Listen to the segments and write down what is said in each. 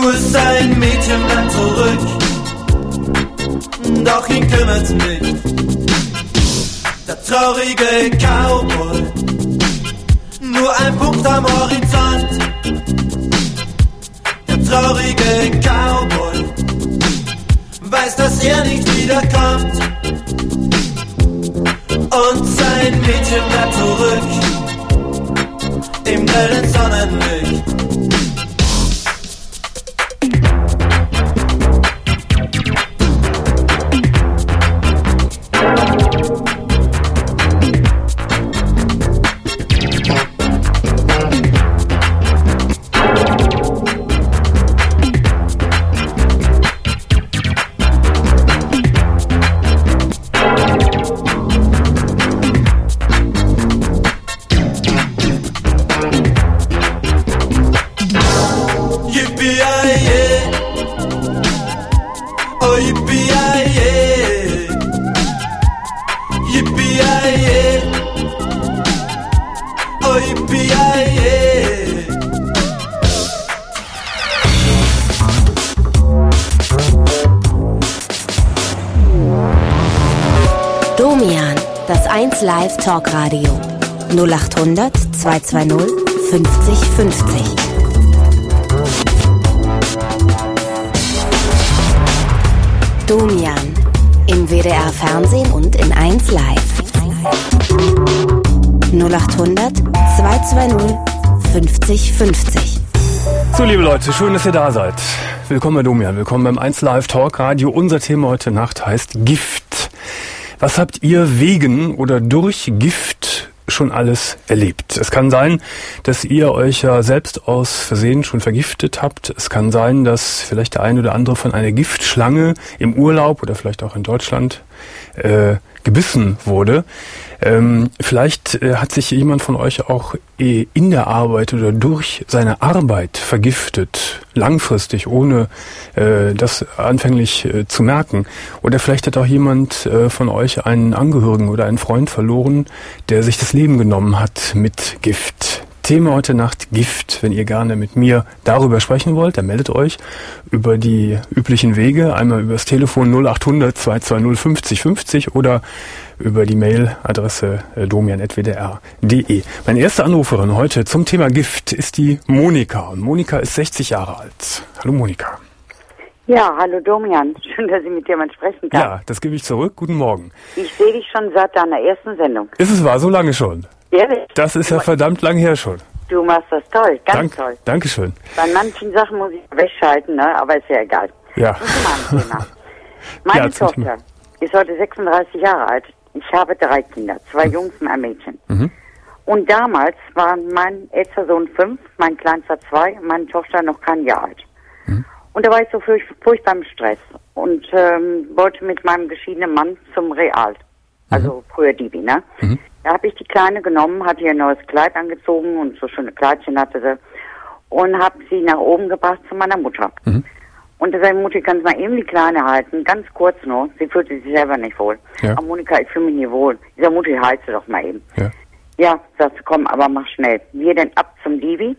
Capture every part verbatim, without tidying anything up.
ist ein Mädchen, bleibt zurück, doch ihn kümmert's nicht. Der traurige Cowboy, nur ein Punkt am Horizont. Der traurige Cowboy weiß, dass er nicht wiederkommt. Und sein Mädchen bleibt zurück im grellen Sonnenlicht. Domian, das eins Live Talkradio. null acht hundert zweihundertzweißig fünfzig fünfzig. Domian, im W D R Fernsehen und in eins Live. null acht hundert zweihundertzweißig fünfzig fünfzig. So, liebe Leute, schön, dass ihr da seid. Willkommen bei Domian, willkommen beim eins Live Talkradio. Unser Thema heute Nacht heißt Gift. Was habt ihr wegen oder durch Gift schon alles erlebt? Es kann sein, dass ihr euch ja selbst aus Versehen schon vergiftet habt. Es kann sein, dass vielleicht der eine oder andere von einer Giftschlange im Urlaub oder vielleicht auch in Deutschland äh, gebissen wurde. Ähm, vielleicht äh, hat sich jemand von euch auch äh, in der Arbeit oder durch seine Arbeit vergiftet, langfristig, ohne äh, das anfänglich äh, zu merken. Oder vielleicht hat auch jemand äh, von euch einen Angehörigen oder einen Freund verloren, der sich das Leben genommen hat mit Gift. Thema heute Nacht Gift. Wenn ihr gerne mit mir darüber sprechen wollt, dann meldet euch über die üblichen Wege. Einmal über das Telefon null acht hundert zweihundertzweißig fünfzig fünfzig oder über die Mailadresse domian at w d r punkt d e. Meine erste Anruferin heute zum Thema Gift ist die Monika. Und Monika ist sechzig Jahre alt. Hallo Monika. Ja, hallo Domian. Schön, dass ich mit dir mal sprechen kann. Ja, das gebe ich zurück. Guten Morgen. Ich sehe dich schon seit deiner ersten Sendung. Ist es wahr? So lange schon? Ehrlich? Das ist ja verdammt lang her schon. Du machst das toll, ganz Dank, toll. Dankeschön. Bei manchen Sachen muss ich wegschalten, ne? Aber ist ja egal. Ja. Das ist mein Thema. Meine Ja, Tochter ist heute sechsunddreißig Jahre alt. Ich habe drei Kinder, zwei Jungs und ein Mädchen. Mhm. Und damals war mein ältester Sohn fünf, mein kleinster zwei, meine Tochter noch kein Jahr alt. Mhm. Und da war ich so furch furchtbar im Stress und ähm, wollte mit meinem geschiedenen Mann zum Real. Also mhm. früher Divi, ne? Mhm. Da habe ich die Kleine genommen, hatte ihr ein neues Kleid angezogen und so schöne Kleidchen hatte sie und habe sie nach oben gebracht zu meiner Mutter. Mhm. Und da sagte Mutter, kannst mal eben die Kleine halten, ganz kurz nur. Sie fühlte sich selber nicht wohl. Ja. Aber Monika, ich fühle mich nicht wohl. Ich sage, Mutter, halt sie doch mal eben. Ja, ja sagst du, komm, aber mach schnell. Wir denn ab zum Divi.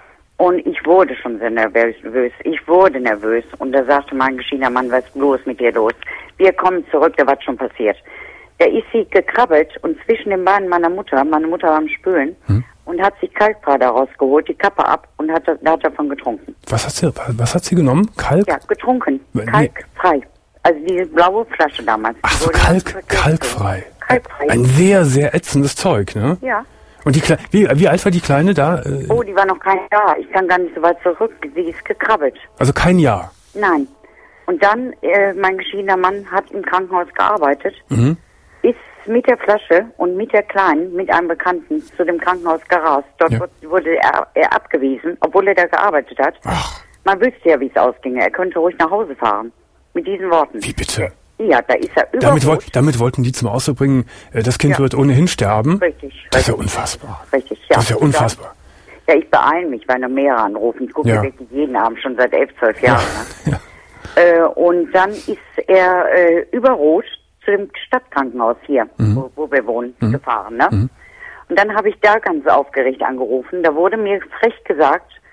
Und ich wurde schon sehr nervös. Ich wurde nervös. Und da sagte mein geschiedener Mann, was ist bloß mit dir los? Wir kommen zurück, da war schon passiert. Da ist sie gekrabbelt und zwischen den Beinen meiner Mutter, meine Mutter war am Spülen, hm. und hat sich Kalkpader rausgeholt, die Kappe ab und hat, hat davon getrunken. Was hat sie, was hat sie genommen? Kalk? Ja, getrunken. Nee. Kalkfrei. Also diese blaue Flasche damals. Ach so, Kalk, kalkfrei. Kalkfrei. Ein sehr, sehr ätzendes Zeug, ne? Ja. Und die Kle wie, wie alt war die Kleine da? Oh, die war noch kein Jahr. Ich kann gar nicht so weit zurück. Sie ist gekrabbelt. Also kein Jahr? Nein. Und dann, äh, mein geschiedener Mann hat im Krankenhaus gearbeitet. Mhm. Ist mit der Flasche und mit der Kleinen, mit einem Bekannten, zu dem Krankenhaus gerast. Dort ja. wurde er, er abgewiesen, obwohl er da gearbeitet hat. Ach. Man wüsste ja, wie es ausginge. Er könnte ruhig nach Hause fahren. Mit diesen Worten. Wie bitte? Ja, da ist er überhaupt. Damit, woll, damit wollten die zum Ausdruck bringen, das Kind ja. wird ohnehin sterben. Richtig. Das ist richtig, ja unfassbar. Richtig, ja. Das ist ja unfassbar. Ja, ich beeile mich, weil noch mehrere anrufen. Ich gucke ja. wirklich jeden Abend, schon seit elf, zwölf Jahren. Ja. Ne? Ja. Äh, und dann ist er äh, über Rot zu dem Stadtkrankenhaus hier, mhm. wo, wo wir wohnen, mhm. gefahren. Ne? Mhm. Und dann habe ich da ganz aufgeregt angerufen. Da wurde mir frech gesagt,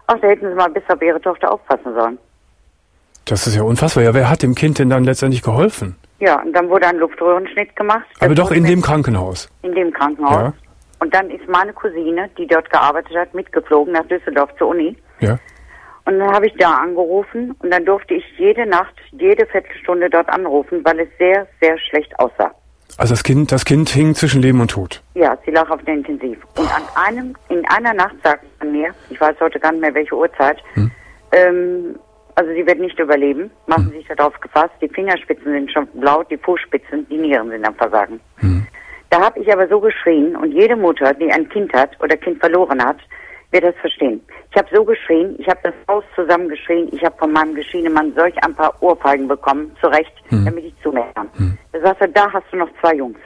Ach, da hätten Sie mal besser auf Ihre Tochter aufpassen sollen. Das ist ja unfassbar. Ja, wer hat dem Kind denn dann letztendlich geholfen? Ja, und dann wurde ein Luftröhrenschnitt gemacht. Aber Das doch in wurde dem Krankenhaus. In dem Krankenhaus. Ja. Und dann ist meine Cousine, die dort gearbeitet hat, mitgeflogen nach Düsseldorf zur Uni. Ja. Und dann habe ich da angerufen und dann durfte ich jede Nacht, jede Viertelstunde dort anrufen, weil es sehr, sehr schlecht aussah. Also das Kind, das Kind hing zwischen Leben und Tod. Ja, sie lag auf der Intensiv. Und an einem, in einer Nacht sagt man mir, ich weiß heute gar nicht mehr welche Uhrzeit, hm. ähm, also sie wird nicht überleben, machen Sie hm. sich darauf gefasst, die Fingerspitzen sind schon blau, die Fußspitzen, die Nieren sind am Versagen. Hm. Da habe ich aber so geschrien und jede Mutter, die ein Kind hat oder Kind verloren hat, wird das verstehen. Ich habe so geschrien, ich habe das Haus zusammengeschrien, ich habe von meinem Geschiedemann solch ein paar Ohrfeigen bekommen, zurecht, hm. damit ich zu mir kam. Hm. Da sagte er, da hast du noch zwei Jungs.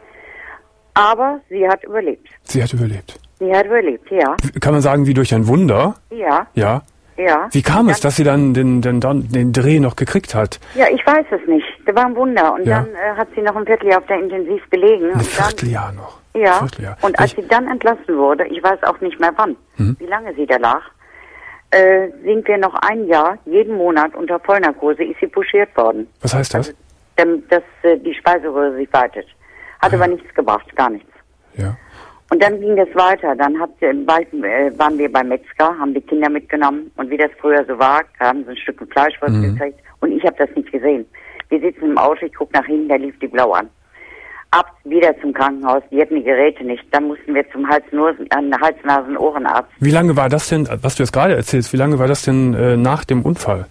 Aber sie hat überlebt. Sie hat überlebt. Sie hat überlebt, ja. Kann man sagen, wie durch ein Wunder? Ja. Ja. Ja. Wie kam es, dass sie dann den, den, den Dreh noch gekriegt hat? Ja, ich weiß es nicht. Das war ein Wunder. Und ja. dann äh, hat sie noch ein Vierteljahr auf der Intensiv gelegen. Ein und Vierteljahr dann, noch? Ja. Vierteljahr. Und als ich, sie dann entlassen wurde, ich weiß auch nicht mehr wann, hm. wie lange sie da lag, äh, sind wir noch ein Jahr, jeden Monat unter Vollnarkose, ist sie puschiert worden. Was heißt das? Also, damit, dass äh, die Speiseröhre sich weitet. Hat ah, aber ja. nichts gebracht, gar nichts. Ja. Und dann ging das weiter. Dann hat, äh, waren wir beim Metzger, haben die Kinder mitgenommen. Und wie das früher so war, haben sie ein Stück Fleischwurst mhm. gekriegt. Und ich habe das nicht gesehen. Wir sitzen im Auto, ich gucke nach hinten, da lief die blau an. Ab wieder zum Krankenhaus, die hatten die Geräte nicht. Dann mussten wir zum Hals-Nasen-Ohrenarzt. Wie lange war das denn, was du jetzt gerade erzählst, wie lange war das denn äh, nach dem Unfall?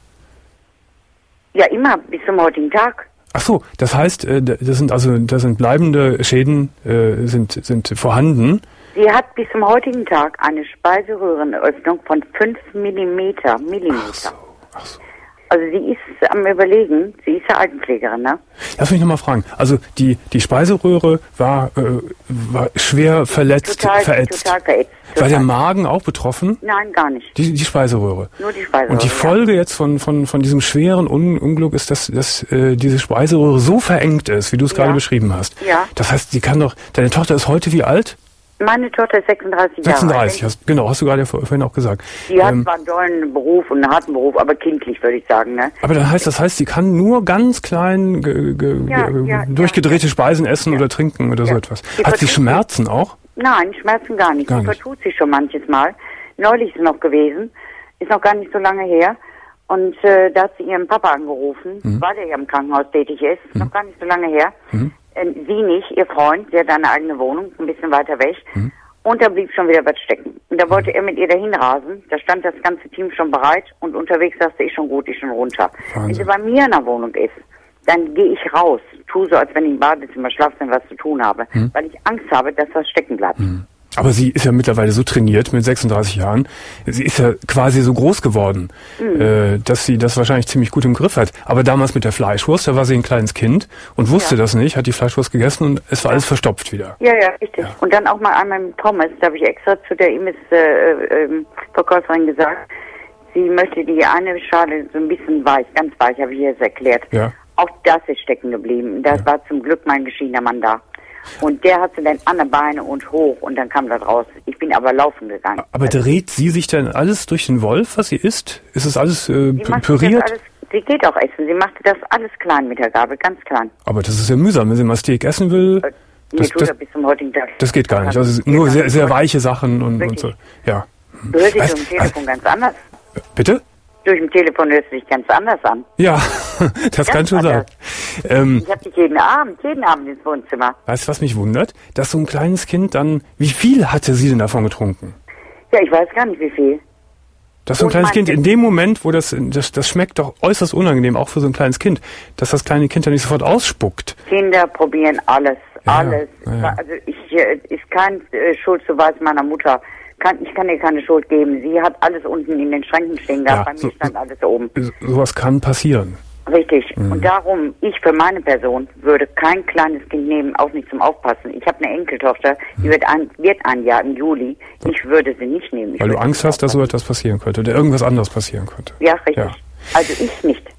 Ja, immer, bis zum heutigen Tag. Ach so, das heißt, äh, das sind also, das sind bleibende Schäden, äh, sind, sind vorhanden. Sie hat bis zum heutigen Tag eine Speiseröhrenöffnung von fünf Millimeter. Millimeter. Ach so, ach so. Also sie ist am Überlegen, sie ist ja Altenpflegerin, ne? Lass mich nochmal fragen. Also die, die Speiseröhre war, äh, war schwer verletzt, total, verätzt. Total verätzt. Total. War der Magen auch betroffen? Nein, gar nicht. Die, die Speiseröhre? Nur die Speiseröhre. Und die Folge ja. jetzt von, von, von diesem schweren Un Unglück ist, dass, dass äh, diese Speiseröhre so verengt ist, wie du es ja. gerade beschrieben hast. Ja. Das heißt, sie kann doch, deine Tochter ist heute wie alt? Meine Tochter ist sechsunddreißig Jahre alt. sechsunddreißig, hast, genau, hast du gerade vorhin auch gesagt. Die hat ähm, zwar einen tollen Beruf und einen harten Beruf, aber kindlich, würde ich sagen. Ne? Aber dann heißt das heißt, sie kann nur ganz klein ge, ge, ja, ge, ja, durchgedrehte ja. Speisen essen ja. oder trinken oder ja. so etwas. Die hat sie Schmerzen auch? Nein, Schmerzen gar nicht. Gar sie nicht. Vertut sich schon manches Mal. Neulich ist es noch gewesen, ist noch gar nicht so lange her. Und äh, da hat sie ihren Papa angerufen, mhm. weil er ja im Krankenhaus tätig ist. Ist mhm. noch gar nicht so lange her. Mhm. Sie nicht, ihr Freund, sie hat eine eigene Wohnung, ein bisschen weiter weg. Mhm. Und da blieb schon wieder was stecken. Und da wollte er mit ihr dahin rasen. Da stand das ganze Team schon bereit. Und unterwegs sagte ich schon gut, ich schon runter. Wahnsinn. Wenn sie bei mir in der Wohnung ist, dann gehe ich raus. Tu so, als wenn ich im Badezimmer, Schlafzimmer was zu tun habe. Mhm. Weil ich Angst habe, dass was stecken bleibt. Mhm. Aber sie ist ja mittlerweile so trainiert mit sechsunddreißig Jahren. Sie ist ja quasi so groß geworden, mhm. äh, dass sie das wahrscheinlich ziemlich gut im Griff hat. Aber damals mit der Fleischwurst, da war sie ein kleines Kind und wusste ja. das nicht, hat die Fleischwurst gegessen und es war ja. alles verstopft wieder. Ja, ja, richtig. Ja. Und dann auch mal einmal mit Pommes, da habe ich extra zu der Imbiss-Verkäuferin äh, äh, gesagt, sie möchte die eine Schale so ein bisschen weich, ganz weich, habe ich ihr jetzt erklärt. Ja. Auch das ist stecken geblieben. Das ja. war zum Glück mein geschiedener Mann da. Und der hatte dann an der Beine und hoch und dann kam das raus. Ich bin aber laufen gegangen. Aber dreht sie sich dann alles durch den Wolf, was sie isst? Ist es alles äh, püriert? Alles, sie geht auch essen. Sie machte das alles klein mit der Gabel, ganz klein. Aber das ist ja mühsam, wenn sie mal Steak essen will. Äh, das, tut das, das bis zum heutigen Tag. Das geht gar nicht. Also nur sehr, sehr weiche Sachen und, und so. Ja. Du hörst dich also, am Telefon also, ganz anders. Bitte? Durch dem Telefon hörst du dich ganz anders an. Ja, das ganz kann schon sein. Ähm, ich habe dich jeden Abend, jeden Abend ins Wohnzimmer. Weißt du, was mich wundert? Dass so ein kleines Kind dann, wie viel hatte sie denn davon getrunken? Ja, ich weiß gar nicht, wie viel. Dass so ein kleines Kind in dem Moment, wo das, das, das schmeckt doch äußerst unangenehm, auch für so ein kleines Kind, dass das kleine Kind dann nicht sofort ausspuckt. Kinder probieren alles, ja, alles. Ja. Also ich, ist kein äh, Schuldzuweis meiner Mutter. Kann, ich kann ihr keine Schuld geben. Sie hat alles unten in den Schränken stehen gehabt. Ja, bei so, mir stand alles oben. So, sowas kann passieren. Richtig. Mhm. Und darum, ich für meine Person würde kein kleines Kind nehmen, auch nicht zum Aufpassen. Ich habe eine Enkeltochter, die wird ein, wird ein Jahr im Juli. Ich würde sie nicht nehmen. Ich Weil du Angst hast, dass so etwas passieren könnte oder irgendwas anderes passieren könnte. Ja, richtig. Ja. Also ich nicht.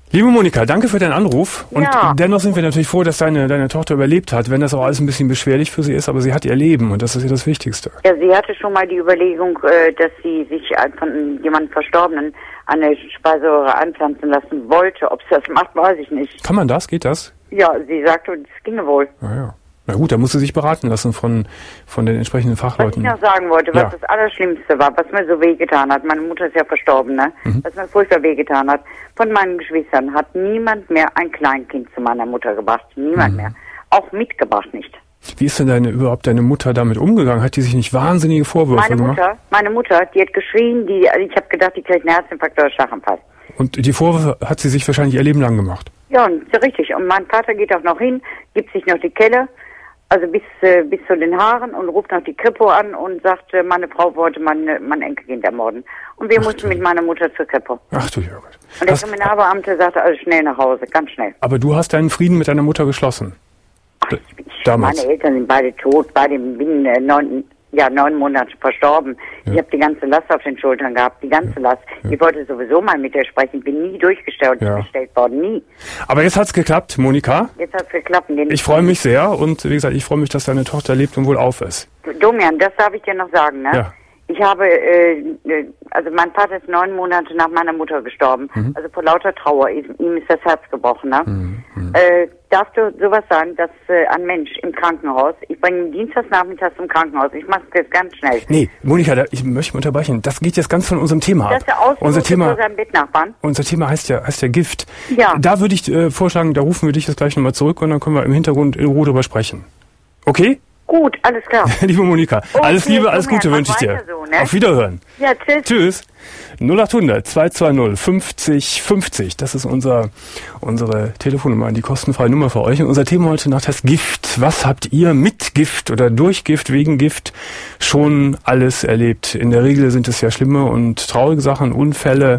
Liebe Monika, danke für deinen Anruf. Und Ja. dennoch sind wir natürlich froh, dass deine, deine Tochter überlebt hat, wenn das auch alles ein bisschen beschwerlich für sie ist, aber sie hat ihr Leben und das ist ja das Wichtigste. Ja, sie hatte schon mal die Überlegung, äh, dass sie sich von jemandem Verstorbenen an der Speiseröhre anpflanzen lassen wollte. Ob sie das macht, weiß ich nicht. Kann man das? Geht das? Ja, sie sagte, es ginge wohl. Na ja. Na gut, da muss sie sich beraten lassen von, von den entsprechenden Was ich Fachleuten. noch sagen wollte, was Ja. das Allerschlimmste war, was mir so wehgetan hat, meine Mutter ist ja verstorben, ne? Mhm. Was mir furchtbar wehgetan hat, von meinen Geschwistern hat niemand mehr ein Kleinkind zu meiner Mutter gebracht. Niemand Mhm. mehr. Auch mitgebracht nicht. Wie ist denn deine, überhaupt deine Mutter damit umgegangen? Hat die sich nicht wahnsinnige Vorwürfe Meine gemacht? Mutter, meine Mutter, die hat geschrien, die, also ich habe gedacht, die kriegt einen Herzinfarkt oder Schlaganfall. Und die Vorwürfe hat sie sich wahrscheinlich ihr Leben lang gemacht. Ja, und so richtig. Und mein Vater geht auch noch hin, gibt sich noch die Kelle, also bis äh, bis zu den Haaren und ruft noch die Kripo an und sagt, äh, meine Frau wollte mein, mein Enkelkind ermorden. Und wir Ach, mussten du. mit meiner Mutter zur Kripo. Ach du Jürgen. Und der Hast- Kriminalbeamte sagte, also schnell nach Hause, ganz schnell. Aber du hast deinen Frieden mit deiner Mutter geschlossen. D- Ich, damals. Meine Eltern sind beide tot, beide binnen äh, neun, ja, neun Monate verstorben. Ja. Ich habe die ganze Last auf den Schultern gehabt, die ganze Last. Ich wollte sowieso mal mit ihr sprechen, bin nie durchgestellt Ja. gestellt worden, nie. Aber jetzt hat's geklappt, Monika. Jetzt hat es geklappt. Den Ich freue mich sehr und wie gesagt, ich freue mich, dass deine Tochter lebt und wohl auf ist. Domian, das darf ich dir noch sagen, ne? Ja. Ich habe, äh, äh, also mein Vater ist neun Monate nach meiner Mutter gestorben. Mhm. Also vor lauter Trauer, ihm ihm ist das Herz gebrochen, ne? Äh, darfst du sowas sagen, dass äh, ein Mensch im Krankenhaus, ich bringe ihn dienstags nachmittags zum Krankenhaus, ich mache es jetzt ganz schnell. Nee, Monika, da, ich möchte mich unterbrechen. Das geht jetzt ganz von unserem Thema ab. Das ist der Ausflug Unser zu Thema, seinem Bettnachbarn. unser Thema heißt ja, heißt ja Gift. Ja. Da würde ich äh, vorschlagen, da rufen wir dich jetzt gleich nochmal zurück und dann können wir im Hintergrund in Ruhe drüber sprechen. Okay? Gut, alles klar. Liebe Monika, Okay, alles Liebe, alles Domian, Gute mach wünsche ich dir. weiter so, ne? Auf Wiederhören. Ja, tschüss. Tschüss. null acht hundert zwei zwei null fünfzig fünfzig. Das ist unser, unsere Telefonnummer, die kostenfreie Nummer für euch. Und unser Thema heute Nacht heißt Gift. Was habt ihr mit Gift oder durch Gift, wegen Gift schon alles erlebt? In der Regel sind es ja schlimme und traurige Sachen, Unfälle,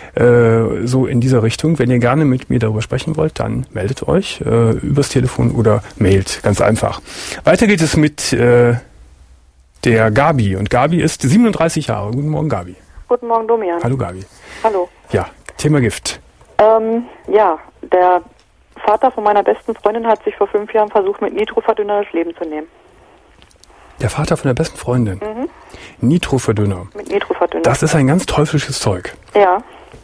äh, so in dieser Richtung. Wenn ihr gerne mit mir darüber sprechen wollt, dann meldet euch äh, übers Telefon oder mailt. Ganz einfach. Weiter geht es mit äh, der Gabi. Und Gabi ist siebenunddreißig Jahre. Guten Morgen, Gabi. Guten Morgen, Domian. Hallo Gabi. Hallo. Ja, Thema Gift. Ähm, ja, der Vater von meiner besten Freundin hat sich vor fünf Jahren versucht, mit Nitroverdünner das Leben zu nehmen. Der Vater von der besten Freundin. Mhm. Nitroferdünner. Mit Nitroverdünner. Das ist ein ganz teuflisches Zeug. Ja,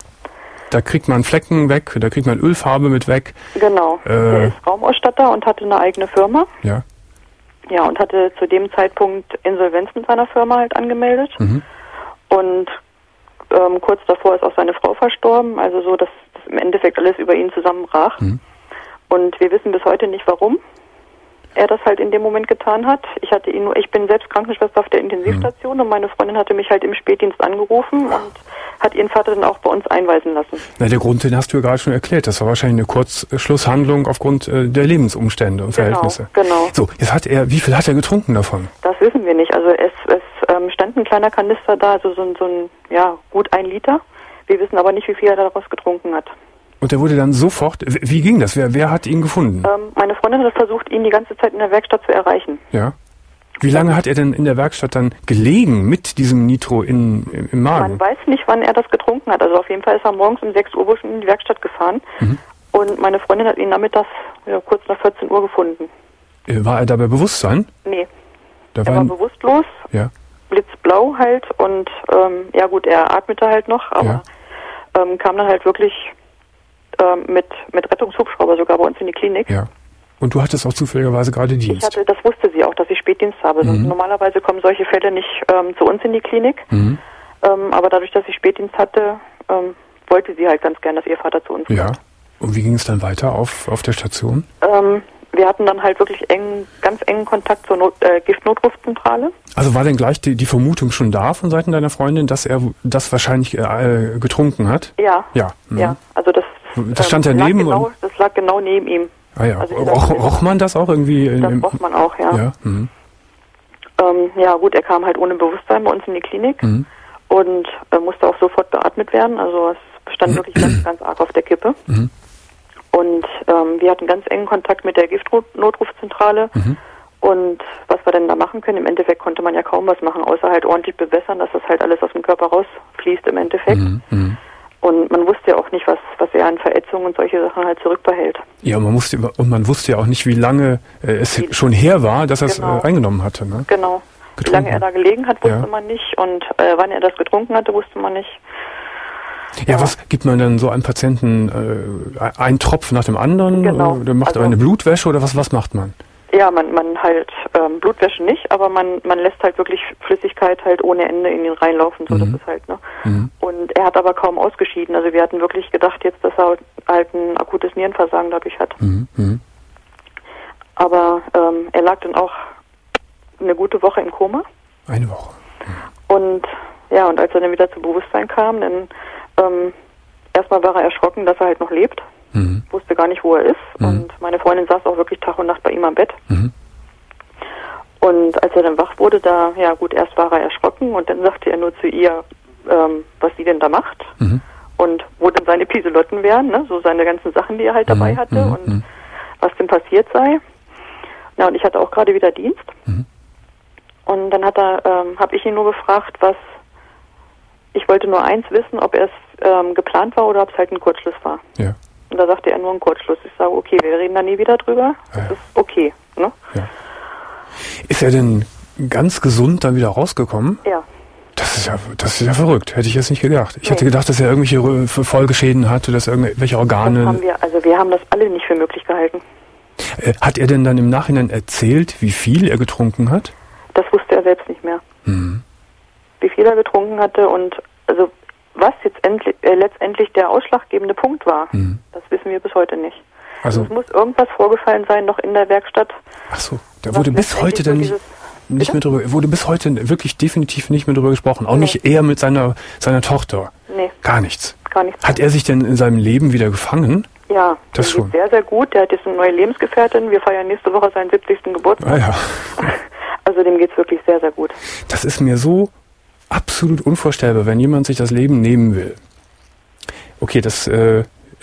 Da kriegt man Flecken weg, da kriegt man Ölfarbe mit weg. genau. Äh. Der ist Raumausstatter und hatte eine eigene Firma. Ja. Ja, und hatte zu dem Zeitpunkt Insolvenz mit seiner Firma halt angemeldet. Mhm. Und ähm, kurz davor ist auch seine Frau verstorben. Also so, dass, dass im Endeffekt alles über ihn zusammenbrach. Mhm. Und wir wissen bis heute nicht, warum er das halt in dem Moment getan hat. Ich hatte ihn nur, ich bin selbst Krankenschwester auf der Intensivstation, mhm. und meine Freundin hatte mich halt im Spätdienst angerufen und hat ihren Vater dann auch bei uns einweisen lassen. Na, der Grund, den hast du ja gerade schon erklärt. Das war wahrscheinlich eine Kurzschlusshandlung aufgrund äh, der Lebensumstände und Verhältnisse. Genau. So, jetzt hat er, wie viel hat er getrunken davon? Das wissen wir nicht. Also es, es ähm, stand ein kleiner Kanister da, also so ein, so ein, ja, gut ein Liter. Wir wissen aber nicht, wie viel er daraus getrunken hat. Und der wurde dann sofort, wie ging das? Wer, wer hat ihn gefunden? Ähm, meine Freundin hat versucht, ihn die ganze Zeit in der Werkstatt zu erreichen. Ja. Wie lange hat er denn in der Werkstatt dann gelegen mit diesem Nitro in, im, im Magen? Man weiß nicht, wann er das getrunken hat. Also auf jeden Fall ist er morgens um sechs Uhr wohl schon in die Werkstatt gefahren. Mhm. Und meine Freundin hat ihn nachmittags ja, kurz nach vierzehn Uhr gefunden. War er da bei Bewusstsein? Nee. Da Er war war ein, bewusstlos, ja. blitzblau halt. Und ähm, ja gut, er atmete halt noch, aber Ja. ähm, kam dann halt wirklich ähm, mit, mit Rettungshubschrauber sogar bei uns in die Klinik. Ja. Und du hattest auch zufälligerweise gerade Ich Dienst. hatte, das wusste sie auch, dass ich Spätdienst habe. Mhm. Normalerweise kommen solche Fälle nicht ähm, zu uns in die Klinik. Mhm. Ähm, aber dadurch, dass ich Spätdienst hatte, ähm, wollte sie halt ganz gern, dass ihr Vater zu uns Ja. kommt. Und wie ging es dann weiter auf, auf der Station? Ähm, wir hatten dann halt wirklich eng, ganz engen Kontakt zur Not, äh, Giftnotrufzentrale. Also war denn gleich die, die Vermutung schon da von Seiten deiner Freundin, dass er das wahrscheinlich äh, getrunken hat? Ja. Ja. Mhm. Ja, also das, Das stand ähm, daneben lag genau, und- das lag genau neben ihm. Ah ja. Also Roch, roch man das auch irgendwie? in- Das im- roch man auch, ja. Ja. Mhm. Ähm, ja gut, er kam halt ohne Bewusstsein bei uns in die Klinik Mhm. und äh, musste auch sofort beatmet werden. Also es stand wirklich ganz, ganz arg auf der Kippe. Mhm. Und ähm, wir hatten ganz engen Kontakt mit der Giftnotrufzentrale. Mhm. Und was wir denn da machen können, im Endeffekt konnte man ja kaum was machen, außer halt ordentlich bewässern, dass das halt alles aus dem Körper rausfließt im Endeffekt. Mhm. Mhm. Und man wusste ja auch nicht, was, was er an Verätzungen und solche Sachen halt zurückbehält. Ja, man musste, und man wusste ja auch nicht, wie lange äh, es Wie, schon her war, dass er es genau. äh, eingenommen hatte. Ne? Genau. Getrunken. Wie lange er da gelegen hat, wusste Ja. man nicht. Und äh, wann er das getrunken hatte, wusste man nicht. Ja, ja, was gibt man dann so einem Patienten, äh, einen Tropf nach dem anderen? Genau. Oder macht Also, er eine Blutwäsche oder was, was macht man? Ja, man, man halt ähm, Blutwäsche nicht, aber man, man lässt halt wirklich Flüssigkeit halt ohne Ende in ihn reinlaufen, so Mhm. das ist halt, ne? Mhm. Und er hat aber kaum ausgeschieden. Also wir hatten wirklich gedacht jetzt, dass er halt ein akutes Nierenversagen dadurch hat. Mhm. Mhm. Aber ähm, er lag dann auch eine gute Woche im Koma. Eine Woche. Und ja, und als er dann wieder zu Bewusstsein kam, dann ähm, erstmal war er erschrocken, dass er halt noch lebt. Mhm. Wusste gar nicht, wo er ist. Mhm. Und meine Freundin saß auch wirklich Tag und Nacht bei ihm am Bett. Mhm. Und als er dann wach wurde, da, ja gut, erst war er erschrocken und dann sagte er nur zu ihr, ähm, was sie denn da macht Mhm. und wo denn seine Piselotten wären, ne? So seine ganzen Sachen, die er halt dabei Mhm. hatte Mhm. und was denn passiert sei. Na, und ich hatte auch gerade wieder Dienst. Mhm. Und dann hat er, ähm, habe ich ihn nur gefragt, was, ich wollte nur eins wissen, ob es ähm, geplant war oder ob es halt ein Kurzschluss war. Ja. Und da sagte er nur ein Kurzschluss. Ich sage, okay, wir reden da nie wieder drüber. Das Ja. ist okay, ne? Ja. Ist er denn ganz gesund dann wieder rausgekommen? Ja. Das ist ja, das ist ja verrückt. Hätte ich jetzt nicht gedacht. Ich Nee. hätte gedacht, dass er irgendwelche Rö- Folgeschäden hatte, dass er irgendwelche Das Organe. haben wir, also wir haben das alle nicht für möglich gehalten. Äh, hat er denn dann im Nachhinein erzählt, wie viel er getrunken hat? Das wusste er selbst nicht mehr. Mhm. Wie viel er getrunken hatte und also was jetzt endlich, äh, letztendlich der ausschlaggebende Punkt war, Mhm. das wissen wir bis heute nicht. Also, Es muss irgendwas vorgefallen sein noch in der Werkstatt. ach so, da was wurde bis heute letztendlich dann so nicht, dieses- nicht mehr drüber, wurde bis heute wirklich definitiv nicht mehr drüber gesprochen. Auch Nee. nicht er mit seiner, seiner Tochter. Nee, Gar nichts. gar nichts. Hat er sich denn in seinem Leben wieder gefangen? Ja, Das dem schon. geht's sehr, sehr gut. Der hat jetzt eine neue Lebensgefährtin. Wir feiern nächste Woche seinen siebzigsten Geburtstag. Ah ja. Also dem geht's wirklich sehr, sehr gut. Das ist mir so absolut unvorstellbar, wenn jemand sich das Leben nehmen will. Okay, das, äh,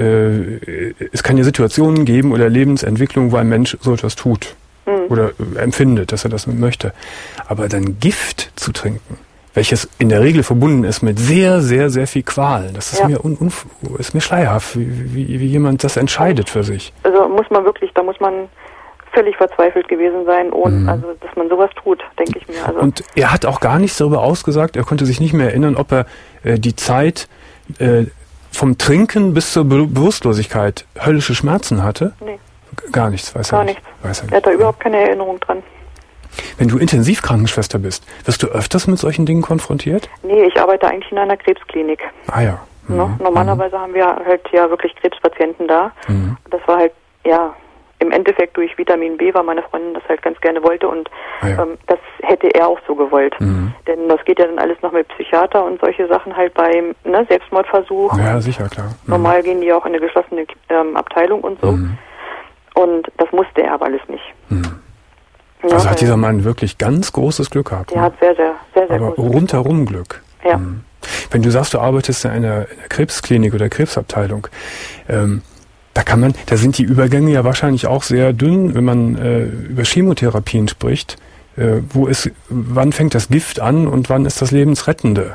äh, es kann ja Situationen geben oder Lebensentwicklung, wo ein Mensch so etwas tut Mhm. oder äh, empfindet, dass er das möchte. Aber dann Gift zu trinken, welches in der Regel verbunden ist mit sehr, sehr, sehr viel Qual, das ist Ja. mir un, un, ist mir schleierhaft, wie, wie, wie jemand das entscheidet für sich. Also muss man wirklich, da muss man völlig verzweifelt gewesen sein, ohne, Mhm. also dass man sowas tut, denke ich mir. Also Und er hat auch gar nichts darüber ausgesagt, er konnte sich nicht mehr erinnern, ob er äh, die Zeit äh, vom Trinken bis zur Be Bewusstlosigkeit höllische Schmerzen hatte. nee, G- Gar nichts, weiß gar er nicht. nichts. Weiß er Er hat da nicht. überhaupt keine Erinnerung dran. Wenn du Intensivkrankenschwester bist, wirst du öfters mit solchen Dingen konfrontiert? Nee, ich arbeite eigentlich in einer Krebsklinik. Ah ja. Mhm. Ne? Normalerweise haben wir halt ja wirklich Krebspatienten da. Mhm. Das war halt, ja, im Endeffekt durch Vitamin B, weil meine Freundin das halt ganz gerne wollte und Ah ja. ähm, das hätte er auch so gewollt. Mhm. Denn das geht ja dann alles noch mit Psychiater und solche Sachen halt beim ne, Selbstmordversuch. Ja, sicher, klar. Mhm. Normal gehen die auch in eine geschlossene ähm, Abteilung und so. Mhm. Und das musste er aber alles nicht. Mhm. Ja, Also hat weil dieser Mann wirklich ganz großes Glück gehabt. Der ne? hat sehr, sehr, sehr, sehr Aber großes rundherum Glück. Ja. Mhm. Wenn du sagst, du arbeitest in einer, in einer Krebsklinik oder Krebsabteilung, ähm, da kann man, da sind die Übergänge ja wahrscheinlich auch sehr dünn, wenn man äh, über Chemotherapien spricht. Äh, wo ist, wann fängt das Gift an und wann ist das Lebensrettende?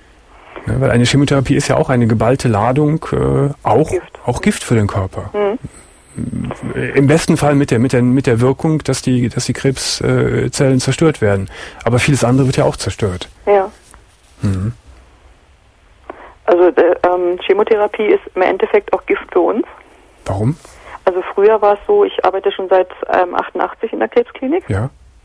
Ja, weil eine Chemotherapie ist ja auch eine geballte Ladung, äh, auch Gift. auch Gift für den Körper. Mhm. Im besten Fall mit der mit der mit der Wirkung, dass die dass die Krebszellen zerstört werden. Aber vieles andere wird ja auch zerstört. Ja. Mhm. Also äh, ähm, Chemotherapie ist im Endeffekt auch Gift für uns. Warum? Also früher war es so, ich arbeite schon seit ähm, achtundachtzig in der Krebsklinik Ja.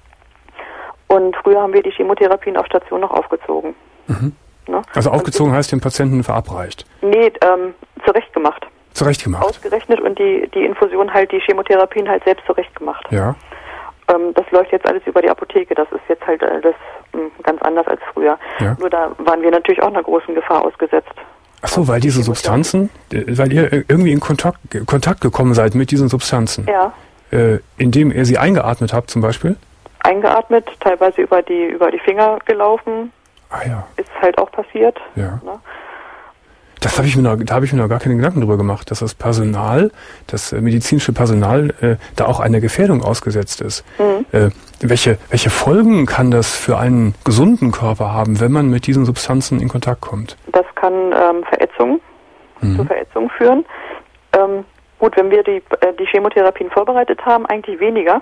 und früher haben wir die Chemotherapien auf Station noch aufgezogen. Mhm. Ne? Also aufgezogen heißt den Patienten verabreicht. Nee, ähm, zurechtgemacht. Zurechtgemacht. Ausgerechnet und die, die Infusion halt, die Chemotherapien halt selbst zurechtgemacht. Ja. Ähm, das läuft jetzt alles über die Apotheke, das ist jetzt halt alles mh, ganz anders als früher. Ja. Nur da waren wir natürlich auch einer großen Gefahr ausgesetzt. Ach so, weil diese Substanzen, äh, weil ihr äh, irgendwie in Kontakt, Kontakt gekommen seid mit diesen Substanzen, Ja, äh, indem ihr sie eingeatmet habt zum Beispiel. eingeatmet, teilweise über die über die Finger gelaufen, Ah ja, ist halt auch passiert. ja. Ne? Das habe ich mir noch, da habe ich mir noch gar keine Gedanken drüber gemacht, dass das Personal, das äh, medizinische Personal, äh, da auch einer Gefährdung ausgesetzt ist. Mhm. Äh, welche, welche Folgen kann das für einen gesunden Körper haben, wenn man mit diesen Substanzen in Kontakt kommt? Das kann ähm, Verätzungen, Mhm. zu Verätzungen führen. Ähm, gut, wenn wir die, äh, die Chemotherapien vorbereitet haben, eigentlich weniger.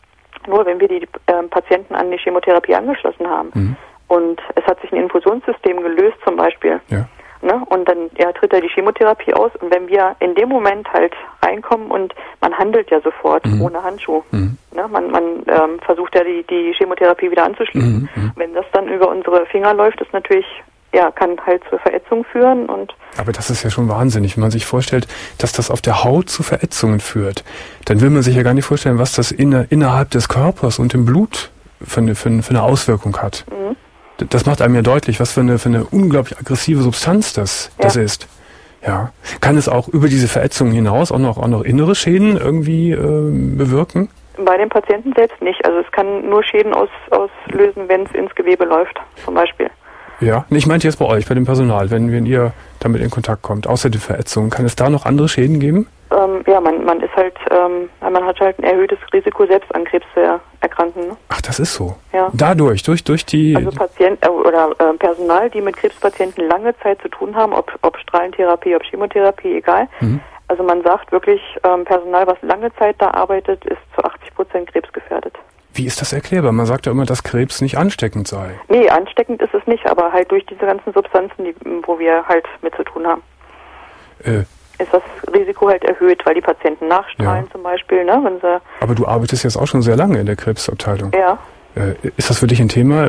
Nur wenn wir die äh, Patienten an die Chemotherapie angeschlossen haben. Mhm. Und es hat sich ein Infusionssystem gelöst zum Beispiel. Ja. Ne? Und dann ja, tritt da die Chemotherapie aus. Und wenn wir in dem Moment halt reinkommen und man handelt ja sofort mhm. ohne Handschuh. Mhm. Ne? Man, man ähm, versucht ja die, die Chemotherapie wieder anzuschließen. Mhm. Wenn das dann über unsere Finger läuft, ist natürlich, ja, kann halt zur Verätzung führen. Und aber das ist ja schon wahnsinnig, wenn man sich vorstellt, dass das auf der Haut zu Verätzungen führt. Dann will man sich ja gar nicht vorstellen, was das inner, innerhalb des Körpers und im Blut für eine, für eine, für eine Auswirkung hat. Mhm. Das macht einem ja deutlich, was für eine, für eine unglaublich aggressive Substanz das, ja. das ist. Ja. Kann es auch über diese Verätzungen hinaus auch noch, auch noch innere Schäden irgendwie äh, bewirken? Bei den Patienten selbst nicht. Also es kann nur Schäden aus, auslösen, wenn es ins Gewebe läuft, zum Beispiel. Ja, ich meinte jetzt bei euch, bei dem Personal, wenn, wenn ihr damit in Kontakt kommt, außer die Verätzungen, kann es da noch andere Schäden geben? Ähm, ja, man, man ist halt, ähm, man hat halt ein erhöhtes Risiko, selbst an Krebs zu erkranken. Ne? Ach, das ist so? Ja. Dadurch, durch, durch die... Also Patient, äh, oder äh, Personal, die mit Krebspatienten lange Zeit zu tun haben, ob, ob Strahlentherapie, ob Chemotherapie, egal. Mhm. Also man sagt wirklich, ähm, Personal, was lange Zeit da arbeitet, ist zu achtzig Prozent krebsgefährdet. Wie ist das erklärbar? Man sagt ja immer, dass Krebs nicht ansteckend sei. Nee, ansteckend ist es nicht, aber halt durch diese ganzen Substanzen, die, wo wir halt mit zu tun haben, äh, ist das Risiko halt erhöht, weil die Patienten nachstrahlen ja. zum Beispiel. Ne, wenn sie aber du arbeitest jetzt auch schon sehr lange in der Krebsabteilung. Ja. Äh, ist das für dich ein Thema,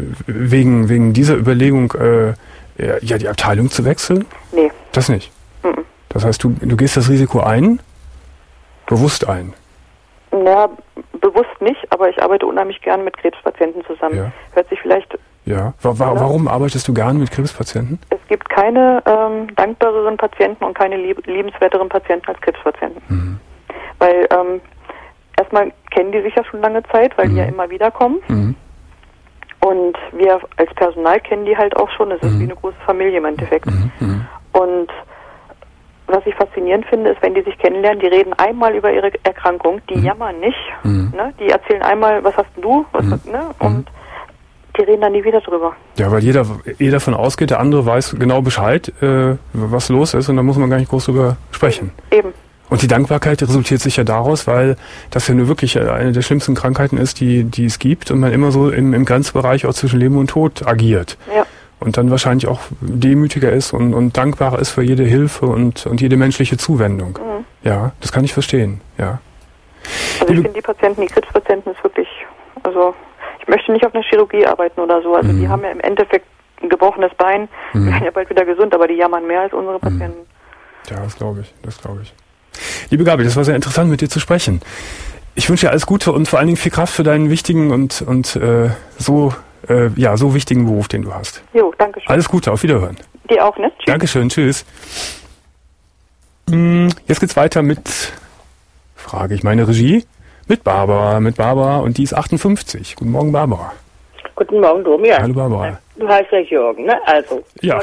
wegen, wegen dieser Überlegung, äh, ja, die Abteilung zu wechseln? Nee. Das nicht? Mhm. Das heißt, du, du gehst das Risiko ein, bewusst ein? Ja, bewusst nicht, aber ich arbeite unheimlich gern mit Krebspatienten zusammen. Ja. Hört sich vielleicht... Ja, wa- wa- warum arbeitest du gern mit Krebspatienten? Es gibt keine ähm, dankbareren Patienten und keine lieb- liebenswerteren Patienten als Krebspatienten. Mhm. Weil ähm, erstmal kennen die sich ja schon lange Zeit, weil mhm. die ja immer wieder kommen. Mhm. Und wir als Personal kennen die halt auch schon. Es ist mhm. wie eine große Familie im Endeffekt. Mhm. Und was ich faszinierend finde, ist, wenn die sich kennenlernen, die reden einmal über ihre Erkrankung, die mhm. jammern nicht, mhm. ne? Die erzählen einmal, was hast denn du, was mhm. hast, ne? Und mhm. die reden dann nie wieder drüber. Ja, weil jeder, jeder davon ausgeht, der andere weiß genau Bescheid, äh, was los ist, und da muss man gar nicht groß drüber sprechen. Eben. Und die Dankbarkeit resultiert sicher daraus, weil das ja nur wirklich eine der schlimmsten Krankheiten ist, die, die es gibt, und man immer so im, im Grenzbereich auch zwischen Leben und Tod agiert. Ja. Und dann wahrscheinlich auch demütiger ist und, und dankbarer ist für jede Hilfe und, und jede menschliche Zuwendung. Mhm. Ja, das kann ich verstehen, ja. Also ich finde die Patienten, die Krebspatienten ist wirklich, also ich möchte nicht auf einer Chirurgie arbeiten oder so. Also mhm. die haben ja im Endeffekt ein gebrochenes Bein, mhm. die werden ja bald wieder gesund, aber die jammern mehr als unsere Patienten. Ja, das glaube ich, das glaube ich. Liebe Gabi, das war sehr interessant, mit dir zu sprechen. Ich wünsche dir alles Gute und vor allen Dingen viel Kraft für deinen wichtigen und, und äh, so Äh, ja, so wichtigen Beruf, den du hast. Jo, danke schön. Alles Gute, auf Wiederhören. Dir auch, ne? Tschüss. Dankeschön, tschüss. Jetzt geht's weiter mit, frage ich meine Regie, mit Barbara, mit Barbara, und die ist achtundfünfzig. Guten Morgen, Barbara. Guten Morgen, Domian. Hallo, Barbara. Du heißt ja Jürgen, ne? Also. Ja.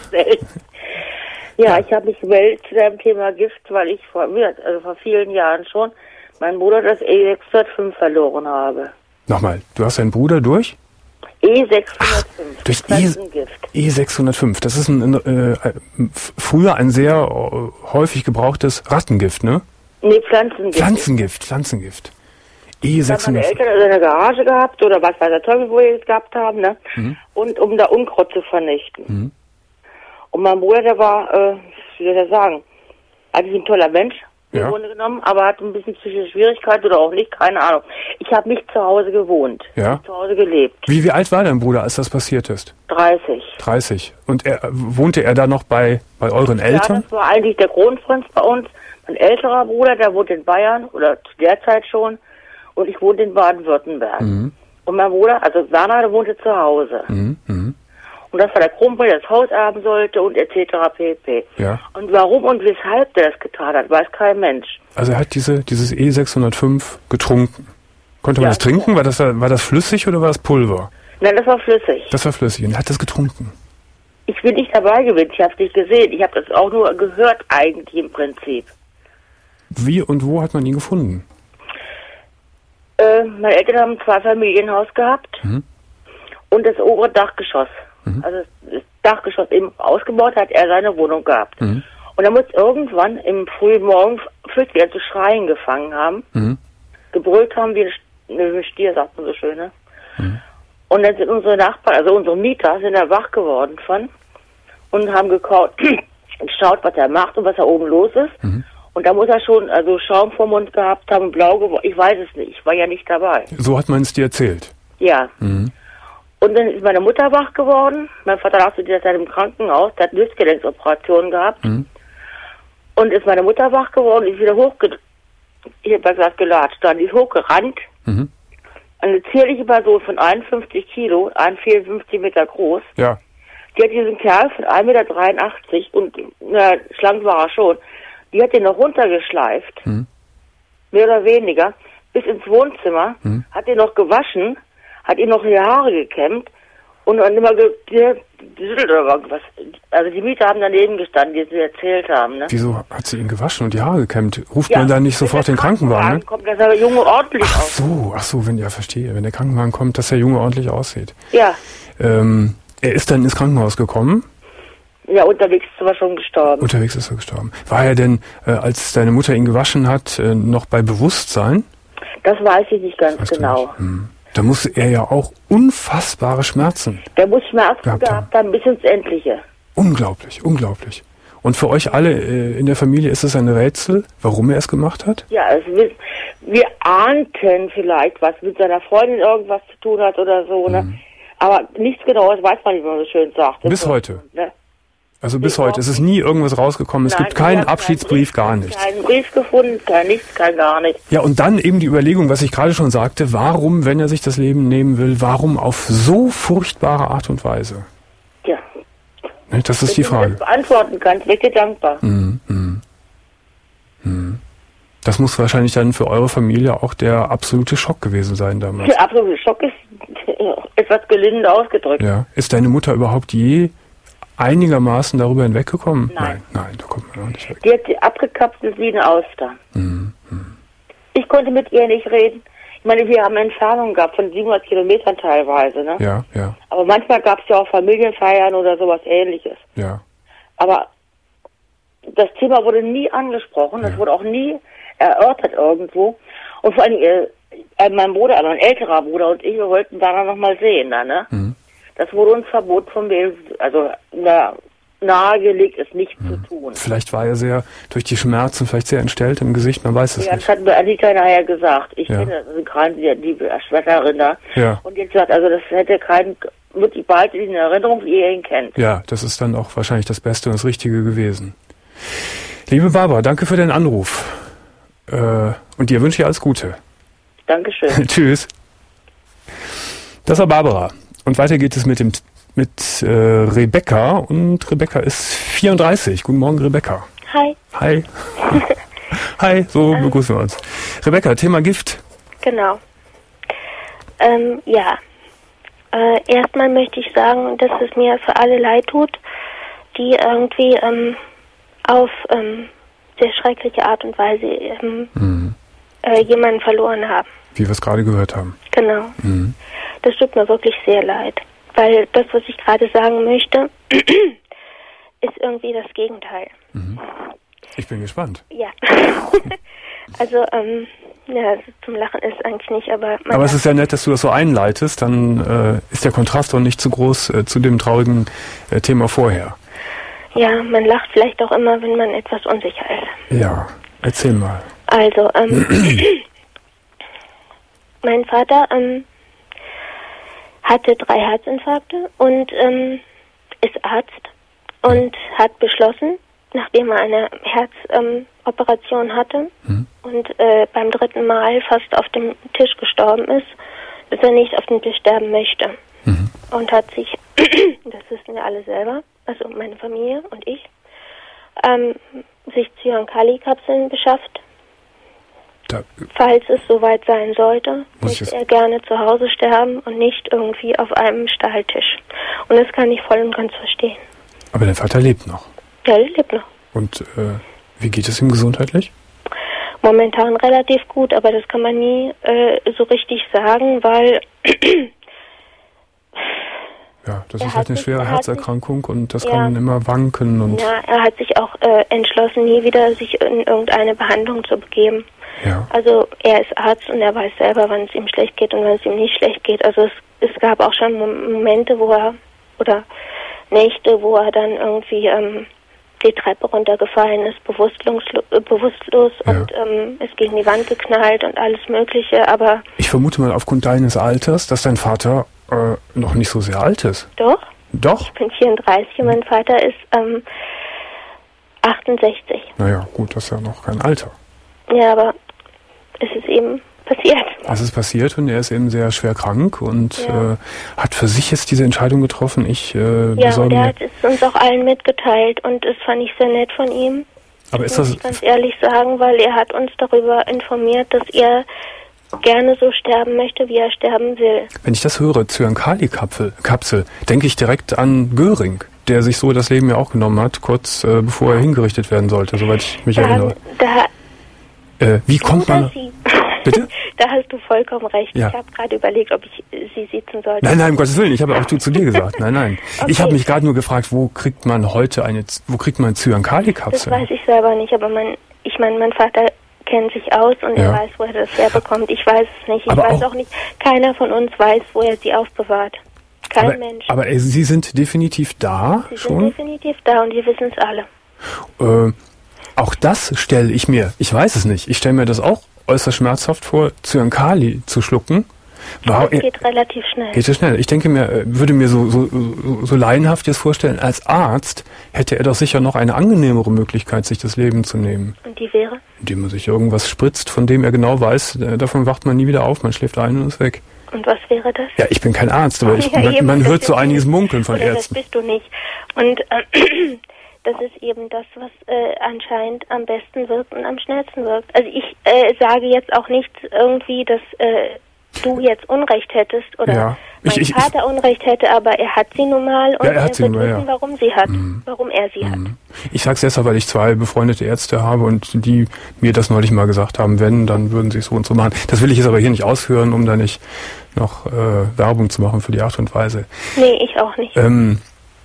Ja, ich habe mich gemeldet zu dem Thema Gift, weil ich vor, also vor vielen Jahren schon meinen Bruder das E sechshundertfünf verloren habe. Nochmal, du hast deinen Bruder durch? E sechshundertfünf. Ach, durch E sechshundertfünf. Das ist ein, äh, früher ein sehr äh, häufig gebrauchtes Rattengift, ne? Nee, Pflanzengift. Pflanzengift, Pflanzengift. E sechshundertfünf. Meine Eltern also in der Garage gehabt oder was weiß der Teufel, wo wir es gehabt haben, ne? Mhm. Und um da Unkraut zu vernichten. Mhm. Und mein Bruder, der war, äh, wie soll ich das sagen, eigentlich ein toller Mensch. Ja. Im Grunde genommen, aber hat ein bisschen psychische Schwierigkeiten oder auch nicht, keine Ahnung. Ich habe nicht zu Hause gewohnt. Ja. Zu Hause gelebt. Wie, wie alt war dein Bruder, als das passiert ist? dreißig. dreißig. Und er, wohnte er da noch bei, bei euren Eltern? Ja, das war eigentlich der Kronprinz bei uns. Mein älterer Bruder, der wohnt in Bayern, oder zu der Zeit schon. Und ich wohnte in Baden-Württemberg. Mhm. Und mein Bruder, also Werner, der wohnte zu Hause. Mhm. Mhm. Und das war der Kronprinz, der das Haus erben sollte und et cetera pp. Ja. Und warum und weshalb der das getan hat, weiß kein Mensch. Also er hat diese, dieses E sechshundertfünf getrunken. Konnte man ja, das trinken? War das, war das flüssig oder war das Pulver? Nein, das war flüssig. Das war flüssig. Und er hat das getrunken? Ich bin nicht dabei gewesen, ich habe es nicht gesehen. Ich habe das auch nur gehört eigentlich im Prinzip. Wie und wo hat man ihn gefunden? Äh, meine Eltern haben ein Zweifamilienhaus gehabt mhm. und das obere Dachgeschoss. Mhm. Also das Dachgeschoss eben ausgebaut, hat er seine Wohnung gehabt. Mhm. Und dann muss irgendwann im frühen Morgen fürchterlich wieder zu schreien gefangen haben. Mhm. Gebrüllt haben wie ein Stier, sagt man so schön, ne? Mhm. Und dann sind unsere Nachbarn, also unsere Mieter, sind da wach geworden von und haben gekaut, geschaut, was er macht und was da oben los ist. Mhm. Und da muss er schon also Schaum vom Mund gehabt haben, blau geworden. Ich weiß es nicht, ich war ja nicht dabei. So hat man es dir erzählt? Ja. Mhm. Und dann ist meine Mutter wach geworden. Mein Vater lag zu dieser Zeit im Krankenhaus, der hat Hüftgelenksoperationen gehabt. Mhm. Und ist meine Mutter wach geworden, ist wieder hochge... Ich hab gesagt, gelatscht. Dann ist hochgerannt. Mhm. Eine zierliche Person von einundfünfzig Kilo, einundvierzig Meter groß. Ja. Die hat diesen Kerl von ein Meter dreiundachtzig und, na, schlank war er schon, die hat den noch runtergeschleift, hm. mehr oder weniger, bis ins Wohnzimmer, hm. hat den noch gewaschen, hat ihm noch die Haare gekämmt und dann immer gedüdelt oder irgendwas. Also die Mieter haben daneben gestanden, die sie erzählt haben. Ne? Wieso hat sie ihn gewaschen und die Haare gekämmt? Ruft ja, man dann nicht sofort den Krankenwagen? Ne? Kommt, dass der Junge ordentlich ach aussieht. so, ach so, wenn ja verstehe, wenn der Krankenwagen kommt, dass der Junge ordentlich aussieht. Ja. Ähm, er ist dann ins Krankenhaus gekommen? Ja, unterwegs ist er schon gestorben. Unterwegs ist er gestorben. War er denn, äh, als deine Mutter ihn gewaschen hat, äh, noch bei Bewusstsein? Das weiß ich nicht ganz weißt genau. Nicht? Hm. Da muss er ja auch unfassbare Schmerzen. Der muss Schmerzen gehabt, gehabt haben bis ins Endliche. Unglaublich, unglaublich. Und für euch alle äh, in der Familie ist es ein Rätsel, warum er es gemacht hat? Ja, also wir, wir ahnten vielleicht, was mit seiner Freundin irgendwas zu tun hat oder so, ne? Hm. Aber nichts Genaues weiß man nicht, wie man so schön sagt. Bis heute? Ne? Also bis heute. Es ist nie irgendwas rausgekommen. Es Nein, gibt keinen Abschiedsbrief, keinen Brief, gar nichts. Keinen Brief gefunden, kein nichts, kein gar nichts. Ja, und dann eben die Überlegung, was ich gerade schon sagte, warum, wenn er sich das Leben nehmen will, warum auf so furchtbare Art und Weise? Ja. Ne, das ist wenn die Frage. Wenn du das beantworten kannst, wäre ich dir dankbar. Mm, mm, mm. Das muss wahrscheinlich dann für eure Familie auch der absolute Schock gewesen sein damals. Der absolute Schock ist etwas gelinde ausgedrückt. Ja. Ist deine Mutter überhaupt je einigermaßen darüber hinweggekommen? Nein. Nein, nein, da kommt man auch nicht weg. Die hat sie abgekapselt wie eine Auster. Mm, mm. Ich konnte mit ihr nicht reden. Ich meine, wir haben Entfernungen gehabt von siebenhundert Kilometern teilweise, ne? Ja, ja. Aber manchmal gab es ja auch Familienfeiern oder sowas Ähnliches. Ja. Aber das Thema wurde nie angesprochen, das ja. wurde auch nie erörtert irgendwo. Und vor allem, äh, mein Bruder, also mein älterer Bruder und ich, wir wollten da noch mal sehen, da, ne? Mhm. Das wurde uns verboten vom Bild, also na, nahegelegt, es nicht mhm. zu tun. Vielleicht war er sehr, durch die Schmerzen, vielleicht sehr entstellt im Gesicht, man weiß es ja, nicht. Ja, das hat mir Anita nachher gesagt. Ich ja. kenne also gerade die, die Schwägerin da. Ja. Und jetzt sagt, also das hätte keinen, wirklich bald in Erinnerung, wie ihr ihn kennt. Ja, das ist dann auch wahrscheinlich das Beste und das Richtige gewesen. Liebe Barbara, danke für den Anruf. Äh, und dir wünsche ich alles Gute. Dankeschön. Tschüss. Das war Barbara. Und weiter geht es mit dem mit äh, Rebecca. Und Rebecca ist vierunddreißig. Guten Morgen, Rebecca. Hi. Hi. Hi, so ähm, begrüßen wir uns. Rebecca, Thema Gift. Genau. Ähm, ja. Äh, erstmal möchte ich sagen, dass es mir für alle leid tut, die irgendwie ähm, auf ähm, sehr schreckliche Art und Weise ähm, mhm. äh, jemanden verloren haben. Wie wir es gerade gehört haben. Genau. Mhm. Das tut mir wirklich sehr leid. Weil das, was ich gerade sagen möchte, ist irgendwie das Gegenteil. Mhm. Ich bin gespannt. Ja. Also, ähm, ja, zum Lachen ist eigentlich nicht, aber... Aber es ist ja nett, dass du das so einleitest, dann äh, ist der Kontrast doch nicht zu groß äh, zu dem traurigen äh, Thema vorher. Ja, man lacht vielleicht auch immer, wenn man etwas unsicher ist. Ja, erzähl mal. Also, ähm, mein Vater ähm, hatte drei Herzinfarkte und ähm, ist Arzt und hat beschlossen, nachdem er eine Herzoperation ähm, hatte mhm. und äh, beim dritten Mal fast auf dem Tisch gestorben ist, dass er nicht auf dem Tisch sterben möchte. Mhm. Und hat sich, das wissen wir alle selber, also meine Familie und ich, ähm, sich Zyankali-Kapseln beschafft. Da, Falls es soweit sein sollte, möchte er gerne zu Hause sterben und nicht irgendwie auf einem Stahltisch. Und das kann ich voll und ganz verstehen. Aber der Vater lebt noch? Ja, er lebt noch. Und äh, wie geht es ihm gesundheitlich? Momentan relativ gut, aber das kann man nie äh, so richtig sagen, weil Ja, das er ist halt eine sich, schwere Herzerkrankung und das ja, kann immer wanken. Und ja, er hat sich auch äh, entschlossen, nie wieder sich in irgendeine Behandlung zu begeben. Ja. Also er ist Arzt und er weiß selber, wann es ihm schlecht geht und wann es ihm nicht schlecht geht. Also es, es gab auch schon Momente, wo er, oder Nächte, wo er dann irgendwie ähm, die Treppe runtergefallen ist, bewusstlos, äh, bewusstlos ja. und ähm, ist gegen die Wand geknallt und alles Mögliche, aber... Ich vermute mal aufgrund deines Alters, dass dein Vater äh, noch nicht so sehr alt ist. Doch. Doch? Ich bin vierunddreißig und mein Vater ist ähm, achtundsechzig. Naja, gut, das ist ja noch kein Alter. Ja, aber es ist eben passiert. Es ist passiert und er ist eben sehr schwer krank und ja. äh, hat für sich jetzt diese Entscheidung getroffen. Ich äh, Ja, und er hat es uns auch allen mitgeteilt und das fand ich sehr nett von ihm. Aber ist muss das... ich ganz ehrlich sagen, weil er hat uns darüber informiert, dass er gerne so sterben möchte, wie er sterben will. Wenn ich das höre, Zyankali-Kapsel, Kapsel, denke ich direkt an Göring, der sich so das Leben ja auch genommen hat, kurz äh, bevor er hingerichtet werden sollte, soweit ich mich da, erinnere. Da, äh, wie kommt man... Bitte? Da hast du vollkommen recht. Ja. Ich habe gerade überlegt, ob ich sie sitzen sollte. Nein, nein, um Gottes Willen, ich habe auch du zu dir gesagt. Nein, nein. Okay. Ich habe mich gerade nur gefragt, wo kriegt man heute eine, wo kriegt man Zyankali-Kapsel? Das weiß ich selber nicht, aber mein, ich meine, mein Vater kennt sich aus und ja. er weiß, wo er das herbekommt. Ich weiß es nicht. Ich aber weiß auch, auch nicht. Keiner von uns weiß, wo er sie aufbewahrt. Kein aber, Mensch. Aber äh, sie sind definitiv da sie schon? Sie sind definitiv da und wir wissen es alle. Äh, auch das stelle ich mir, ich weiß es nicht, ich stelle mir das auch äußerst schmerzhaft vor, Zyankali zu schlucken. War, das geht relativ schnell. Geht das schnell? Ich denke mir, würde mir so, so, so, so laienhaft jetzt vorstellen, als Arzt hätte er doch sicher noch eine angenehmere Möglichkeit, sich das Leben zu nehmen. Und die wäre? Indem man sich irgendwas spritzt, von dem er genau weiß, davon wacht man nie wieder auf, man schläft ein und ist weg. Und was wäre das? Ja, ich bin kein Arzt, aber ich, ja, man, eben, man hört so einiges munkeln von oder Ärzten. Das bist du nicht. Und äh, das ist eben das, was äh, anscheinend am besten wirkt und am schnellsten wirkt. Also ich äh, sage jetzt auch nicht irgendwie, dass äh, du jetzt Unrecht hättest oder ja. mein ich, ich, Vater ich, Unrecht hätte, aber er hat sie nun mal und ja, er, hat er sie wird nun mal, wissen, ja. warum sie hat, mhm. warum er sie mhm. hat. Ich sage es deshalb, weil ich zwei befreundete Ärzte habe und die mir das neulich mal gesagt haben, wenn, dann würden sie es so und so machen. Das will ich jetzt aber hier nicht ausführen, um da nicht noch äh, Werbung zu machen für die Art und Weise. Nee, ich auch nicht. Ähm,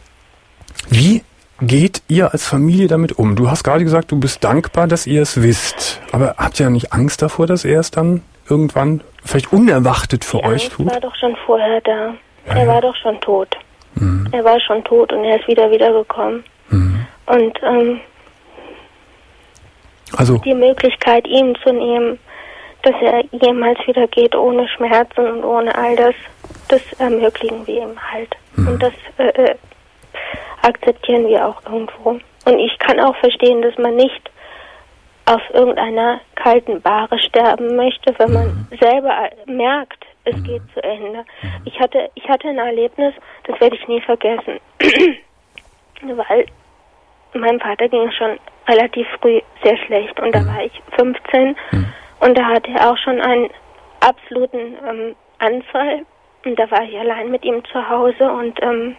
wie geht ihr als Familie damit um? Du hast gerade gesagt, du bist dankbar, dass ihr es wisst. Aber habt ihr nicht Angst davor, dass er es dann irgendwann vielleicht unerwartet für Die euch Angst tut? Er war doch schon vorher da. Ja, er ja. war doch schon tot. Mhm. Er war schon tot und er ist wieder wiedergekommen. Mhm. Und ähm, also, die Möglichkeit, ihn zu nehmen, dass er jemals wieder geht ohne Schmerzen und ohne all das, das ermöglichen wir ihm halt. Mhm. Und das äh, akzeptieren wir auch irgendwo. Und ich kann auch verstehen, dass man nicht auf irgendeiner kalten Bahre sterben möchte, wenn man mhm. selber merkt, es mhm. geht zu Ende. Ich hatte, ich hatte ein Erlebnis, das werde ich nie vergessen, weil meinem Vater ging es schon relativ früh sehr schlecht und da war ich fünfzehn mhm. und da hatte er auch schon einen absoluten ähm, Anfall und da war ich allein mit ihm zu Hause und ähm,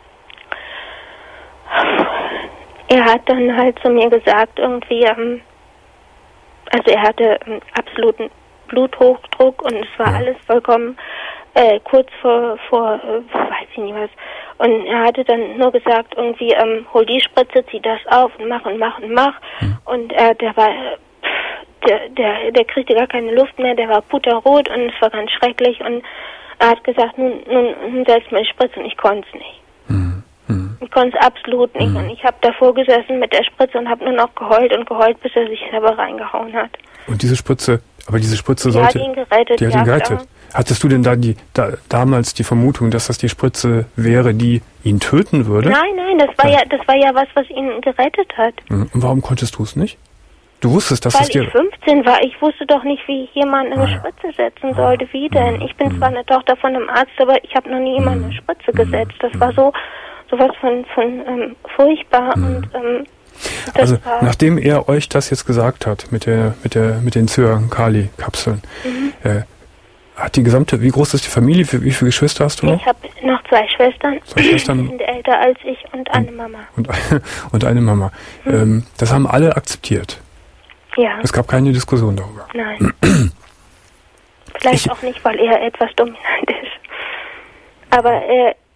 er hat dann halt zu mir gesagt, irgendwie, ähm, also er hatte ähm, absoluten Bluthochdruck und es war ja. alles vollkommen äh, kurz vor, vor äh, weiß ich nicht was. Und er hatte dann nur gesagt, irgendwie, ähm, hol die Spritze, zieh das auf und mach und mach und mach. Mhm. Und äh, der war, pff, der, der, der kriegte gar keine Luft mehr, der war puterrot und es war ganz schrecklich. Und er hat gesagt, nun, nun, nun setz mir die Spritze und ich konnte es nicht. Mhm. Mhm. Ich konnte es absolut nicht. Mhm. Und ich habe davor gesessen mit der Spritze und habe nur noch geheult und geheult, bis er sich selber reingehauen hat. Und diese Spritze, aber diese Spritze die sollte... Die hat ihn gerettet. Die hat ihn gerettet. Ja. Hattest du denn da die da, damals die Vermutung, dass das die Spritze wäre, die ihn töten würde? Nein, nein, das war ja, ja das war ja was, was ihn gerettet hat. Und warum konntest du es nicht? Du wusstest, dass Weil das dir... ich fünfzehn war. Ich wusste doch nicht, wie jemand eine ah, Spritze setzen sollte. Wie denn? Ich bin zwar eine Tochter von einem Arzt, aber ich habe noch nie jemand eine Spritze gesetzt. Das war so sowas von, von ähm, furchtbar und ähm, also nachdem er euch das jetzt gesagt hat mit der mit der mit den Zyankali-Kapseln, mhm. äh, hat die gesamte, wie groß ist die Familie? Wie, wie viele Geschwister hast du noch? Ich habe noch zwei Schwestern. Zwei Schwestern. Die sind älter als ich und eine Mama. Und, und eine Mama. Mhm. Ähm, das haben alle akzeptiert. Ja. Es gab keine Diskussion darüber. Nein. Vielleicht ich, auch nicht, weil er etwas dominant ist. Aber äh,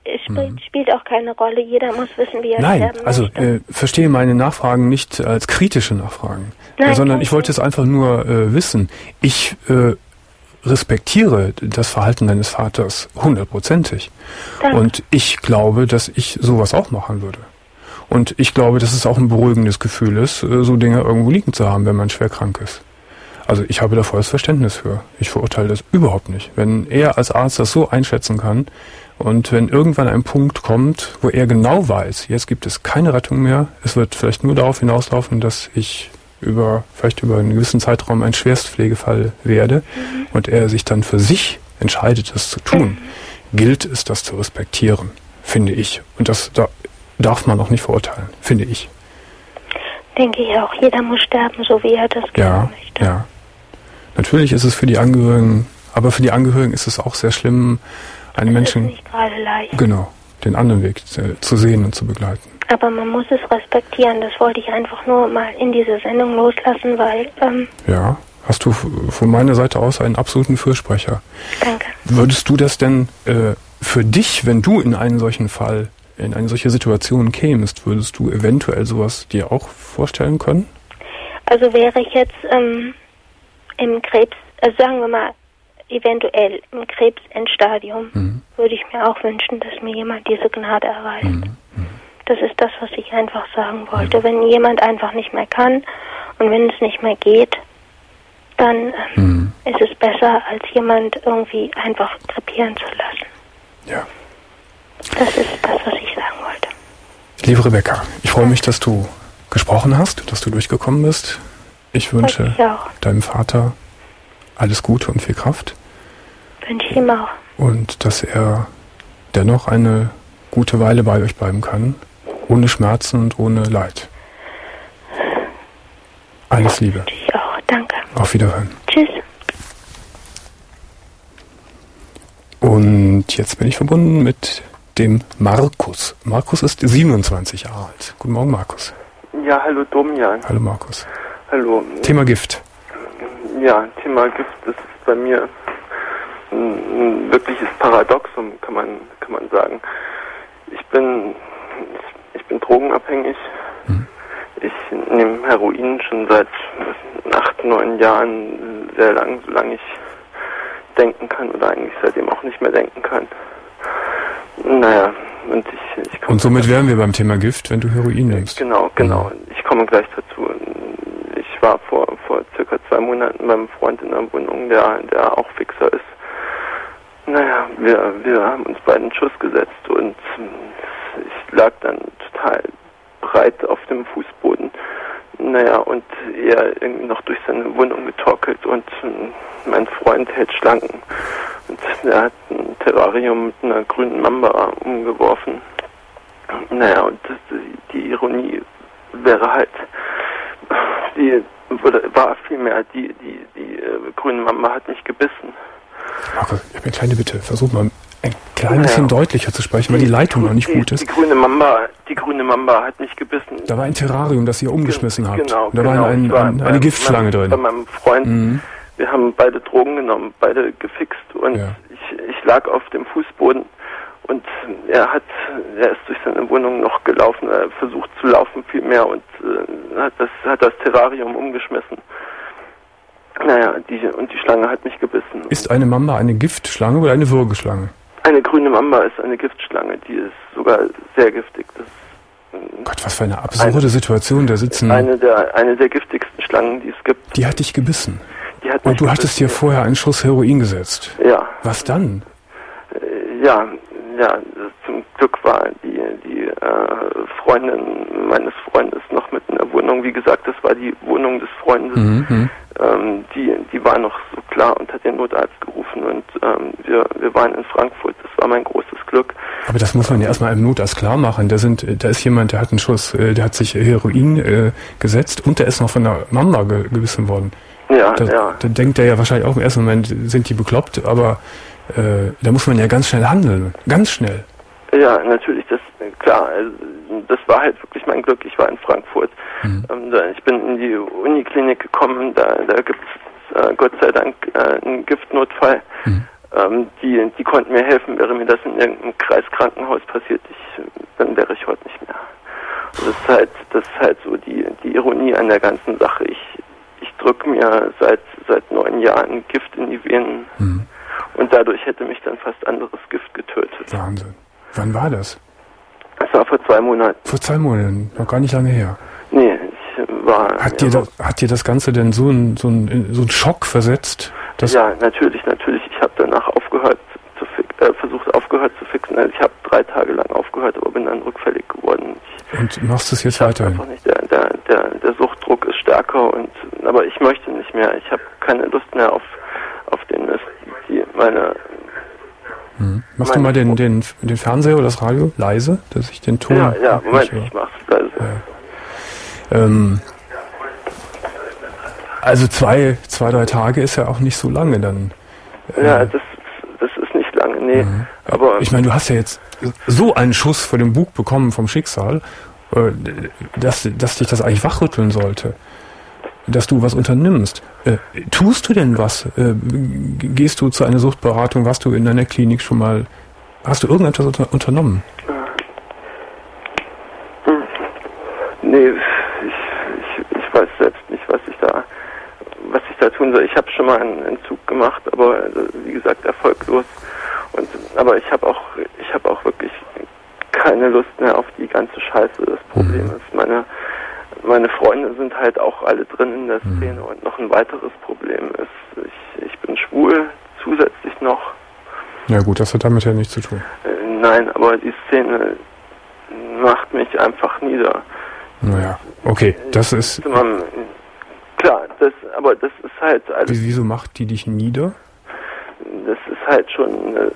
es spielt, mhm. spielt auch keine Rolle. Jeder muss wissen, wie er Nein, sterben also möchte. äh, verstehe meine Nachfragen nicht als kritische Nachfragen, Nein, äh, sondern ich wollte es einfach nur äh, wissen. Ich äh, respektiere das Verhalten deines Vaters hundertprozentig. Und ich glaube, dass ich sowas auch machen würde. Und ich glaube, dass es auch ein beruhigendes Gefühl ist, so Dinge irgendwo liegen zu haben, wenn man schwer krank ist. Also ich habe da volles Verständnis für. Ich verurteile das überhaupt nicht. Wenn er als Arzt das so einschätzen kann und wenn irgendwann ein Punkt kommt, wo er genau weiß, jetzt gibt es keine Rettung mehr, es wird vielleicht nur darauf hinauslaufen, dass ich über vielleicht über einen gewissen Zeitraum ein Schwerstpflegefall werde mhm. und er sich dann für sich entscheidet, das zu tun, mhm. gilt es, das zu respektieren, finde ich. Und das da darf man auch nicht verurteilen, finde ich. Denke ich auch. Jeder muss sterben, so wie er das gerne ja, möchte. Ja. Natürlich ist es für die Angehörigen, aber für die Angehörigen ist es auch sehr schlimm, einen das Menschen, ist nicht gerade leicht. Genau, den anderen Weg äh, zu sehen und zu begleiten. Aber man muss es respektieren. Das wollte ich einfach nur mal in dieser Sendung loslassen, weil... Ähm, ja, hast du von meiner Seite aus einen absoluten Fürsprecher. Danke. Würdest du das denn äh, für dich, wenn du in einen solchen Fall, in eine solche Situation kämst, würdest du eventuell sowas dir auch vorstellen können? Also wäre ich jetzt ähm, im Krebs, also sagen wir mal, eventuell im Krebsendstadium, mhm. würde ich mir auch wünschen, dass mir jemand diese Gnade erweist. Mhm. Das ist das, was ich einfach sagen wollte. Mhm. Wenn jemand einfach nicht mehr kann und wenn es nicht mehr geht, dann mhm. ist es besser, als jemand irgendwie einfach krepieren zu lassen. Ja. Das ist das, was ich sagen wollte. Liebe Rebecca, ich freue mich, dass du gesprochen hast, dass du durchgekommen bist. Ich wünsche ich deinem Vater alles Gute und viel Kraft. Wünsche ich ihm auch. Und dass er dennoch eine gute Weile bei euch bleiben kann, ohne Schmerzen und ohne Leid. Alles Liebe. Wünsche ich auch. Danke. Auf Wiederhören. Tschüss. Und jetzt bin ich verbunden mit dem Markus. Markus ist siebenundzwanzig Jahre alt. Guten Morgen, Markus. Ja, hallo Domian. Hallo Markus. Hallo. Thema Gift. Ja, Thema Gift, das ist bei mir ein, ein wirkliches Paradoxum, kann man kann man sagen. Ich bin ich, ich bin drogenabhängig. Hm. Ich nehme Heroin schon seit acht, neun Jahren sehr lang, solange ich denken kann oder eigentlich seitdem auch nicht mehr denken kann. Naja, und ich, ich Und somit wären wir beim Thema Gift, wenn du Heroin nimmst. Genau, genau. Ich komme gleich dazu. Ich war vor vor circa zwei Monaten beim Freund in einer Wohnung, der der auch Fixer ist. Naja, wir wir haben uns beiden einen Schuss gesetzt und ich lag dann total breit auf dem Fußboden. Naja, und er irgendwie noch durch seine Wohnung getorkelt und mein Freund hält Schlangen. Und er hat ein Terrarium mit einer grünen Mamba umgeworfen. Naja, und das, die Ironie wäre halt, die war vielmehr, die, die, die äh, grüne Mamba hat mich gebissen. Markus, ich habe eine kleine Bitte. Versuch mal ein klein bisschen naja. deutlicher zu sprechen, weil die, die Leitung noch nicht die, gut ist. Die grüne Mamba, die grüne Mamba hat mich gebissen. Da war ein Terrarium, das ihr umgeschmissen habt. Genau, da genau. war ein, war ein, eine Giftschlange meinem, drin. Bei meinem Freund. Mhm. Wir haben beide Drogen genommen, beide gefixt und ja. ich, ich lag auf dem Fußboden und er hat, er ist durch seine Wohnung noch gelaufen, er versucht zu laufen viel mehr und äh, hat das, hat das Terrarium umgeschmissen. Naja, die, und die Schlange hat mich gebissen. Ist eine Mamba eine Giftschlange oder eine Würgeschlange? Eine grüne Mamba ist eine Giftschlange, die ist sogar sehr giftig. Das Gott, was für eine absurde eine, Situation, da sitzen... Eine der, eine der giftigsten Schlangen, die es gibt. Die hat dich gebissen? Die hat Und du hattest dir vorher einen Schuss Heroin gesetzt? Ja. Was dann? Ja, ja, zum Glück war die, die äh, Freundin meines Freundes noch mit in der Wohnung. Wie gesagt, das war die Wohnung des Freundes. Mhm. Ähm, die, die war noch so klar und hat den Notarzt gerufen und ähm, wir, wir waren in Frankfurt. Das war mein großes Glück. Aber das muss man ja erstmal im Notarzt klar machen. Da sind, da ist jemand, der hat einen Schuss, der hat sich Heroin äh, gesetzt und der ist noch von der Mamba ge gebissen worden. Ja, da, ja. Da denkt er ja wahrscheinlich auch im ersten Moment, sind die bekloppt, aber äh, da muss man ja ganz schnell handeln. Ganz schnell. Ja, natürlich, das klar. Also, das war halt wirklich mein Glück. Ich war in Frankfurt. Mhm. Ähm, da, ich bin in die Uniklinik gekommen. Da, da gibt es äh, Gott sei Dank äh, einen Giftnotfall. Mhm. ähm, die, die konnten mir helfen. Wäre mir das in irgendeinem Kreiskrankenhaus passiert, ich, dann wäre ich heute nicht mehr. Und das ist halt, das ist halt so die, die Ironie an der ganzen Sache. Ich, ich drücke mir seit, seit neun Jahren Gift in die Venen mhm. und dadurch hätte mich dann fast anderes Gift getötet. Wahnsinn. Wann war das? Das war vor zwei Monaten. Vor zwei Monaten, noch gar nicht lange her. Nee, ich war... Hat dir, das, hat dir das Ganze denn so einen so ein, so ein Schock versetzt? Dass ja, natürlich, natürlich. Ich habe danach aufgehört zu fix, äh, versucht aufgehört zu fixen. Also ich habe drei Tage lang aufgehört, aber bin dann rückfällig geworden. Ich, und machst du es jetzt weiterhin? Einfach nicht. Der, der, der, der Suchtdruck ist stärker und aber ich möchte nicht mehr. Ich habe keine Lust mehr auf auf den die meine. Hm. Machst meine du mal den, den den Fernseher oder das Radio leise, dass ich den Ton... Ja, ja, Moment, ich mach's leise. Ja. Ähm, also zwei, zwei, drei Tage ist ja auch nicht so lange dann. Äh, ja, das, das ist nicht lange, nee. Mhm. Aber ich meine, du hast ja jetzt so einen Schuss vor dem Bug bekommen vom Schicksal, äh, dass, dass dich das eigentlich wachrütteln sollte. Dass du was unternimmst. Äh, tust du denn was? Äh, gehst du zu einer Suchtberatung? Warst du in deiner Klinik schon mal? Hast du irgendetwas unter, unternommen? Hm. Nee, ich, ich, ich weiß selbst nicht, was ich da, was ich da tun soll. Ich habe schon mal einen Entzug gemacht, aber also, wie gesagt erfolglos. Und aber ich habe auch, ich habe auch wirklich keine Lust mehr auf die ganze Scheiße. Das Problem ist, meine Meine Freunde sind halt auch alle drin in der Szene und noch ein weiteres Problem ist, ich, ich bin schwul zusätzlich noch. Ja gut, das hat damit ja nichts zu tun. Äh, nein, aber die Szene macht mich einfach nieder. Naja, okay, das ist... Man, klar, das, aber das ist halt... Also, wieso macht die dich nieder? Das ist halt schon... Äh,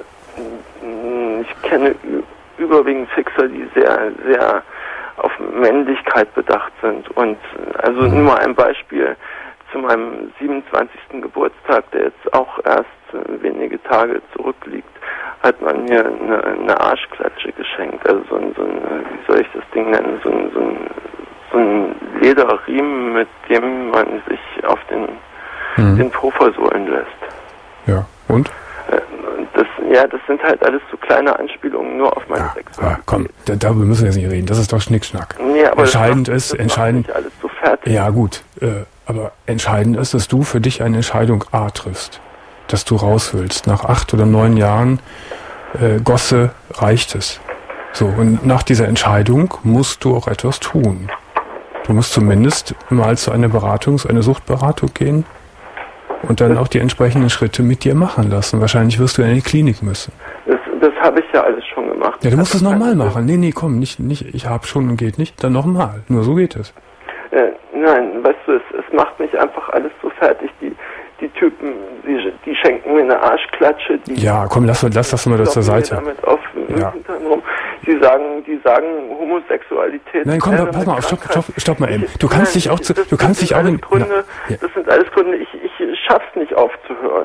ich kenne überwiegend Fixer, die sehr, sehr... auf Männlichkeit bedacht sind. Und also nur mal ein Beispiel zu meinem siebenundzwanzigsten Geburtstag, der jetzt auch erst wenige Tage zurückliegt, hat man mir eine, eine Arschklatsche geschenkt. Also so ein, so ein, wie soll ich das Ding nennen, so ein, so ein, so ein Lederriemen, mit dem man sich auf den, mhm. den Po versohlen lässt. Ja, und? Das, ja, das sind halt alles so kleine Anspielungen nur auf meine ja, Sexualität. Ja, komm, da, darüber müssen wir jetzt nicht reden. Das ist doch Schnickschnack. Nee, aber entscheidend das macht, ist, das entscheidend. macht alles so fertig. Ja, gut. Äh, aber entscheidend ist, dass du für dich eine Entscheidung A triffst. Dass du raus willst. Nach acht oder neun Jahren äh, Gosse reicht es. So, und nach dieser Entscheidung musst du auch etwas tun. Du musst zumindest mal zu einer Beratung, zu einer Suchtberatung gehen. Und dann auch die entsprechenden Schritte mit dir machen lassen. Wahrscheinlich wirst du in die Klinik müssen. Das, das habe ich ja alles schon gemacht. Ja, du musst es nochmal machen. Nee, nee, komm, nicht, nicht, ich habe schon und geht nicht. Dann nochmal. Nur so geht es. Äh, nein, weißt du, es, es macht mich einfach alles so fertig. Die, die Typen, die, die schenken mir eine Arschklatsche. Die ja, komm, lass, lass das mal da zur Seite. Damit auf, ja. rum. Die sagen, die sagen Homosexualität. Nein, komm, da, pass mal auf, stopp, stopp, stopp mal eben. Du kannst nein, dich auch, zu, das, du kannst das dich auch in... Gründe, na, ja. Das sind alles Gründe, ich, ich schaff's nicht aufzuhören.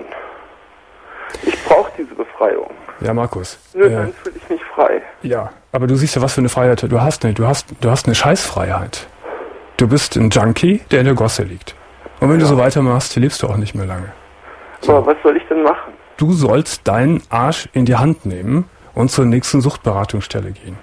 Ich brauche diese Befreiung. Ja, Markus. Nur äh, dann fühle ich mich frei. Ja, aber du siehst ja, was für eine Freiheit du hast. Ne? Du hast, du hast eine Scheißfreiheit. Du bist ein Junkie, der in der Gosse liegt. Und wenn ja. du so weitermachst, lebst du auch nicht mehr lange. So. Aber was soll ich denn machen? Du sollst deinen Arsch in die Hand nehmen und zur nächsten Suchtberatungsstelle gehen.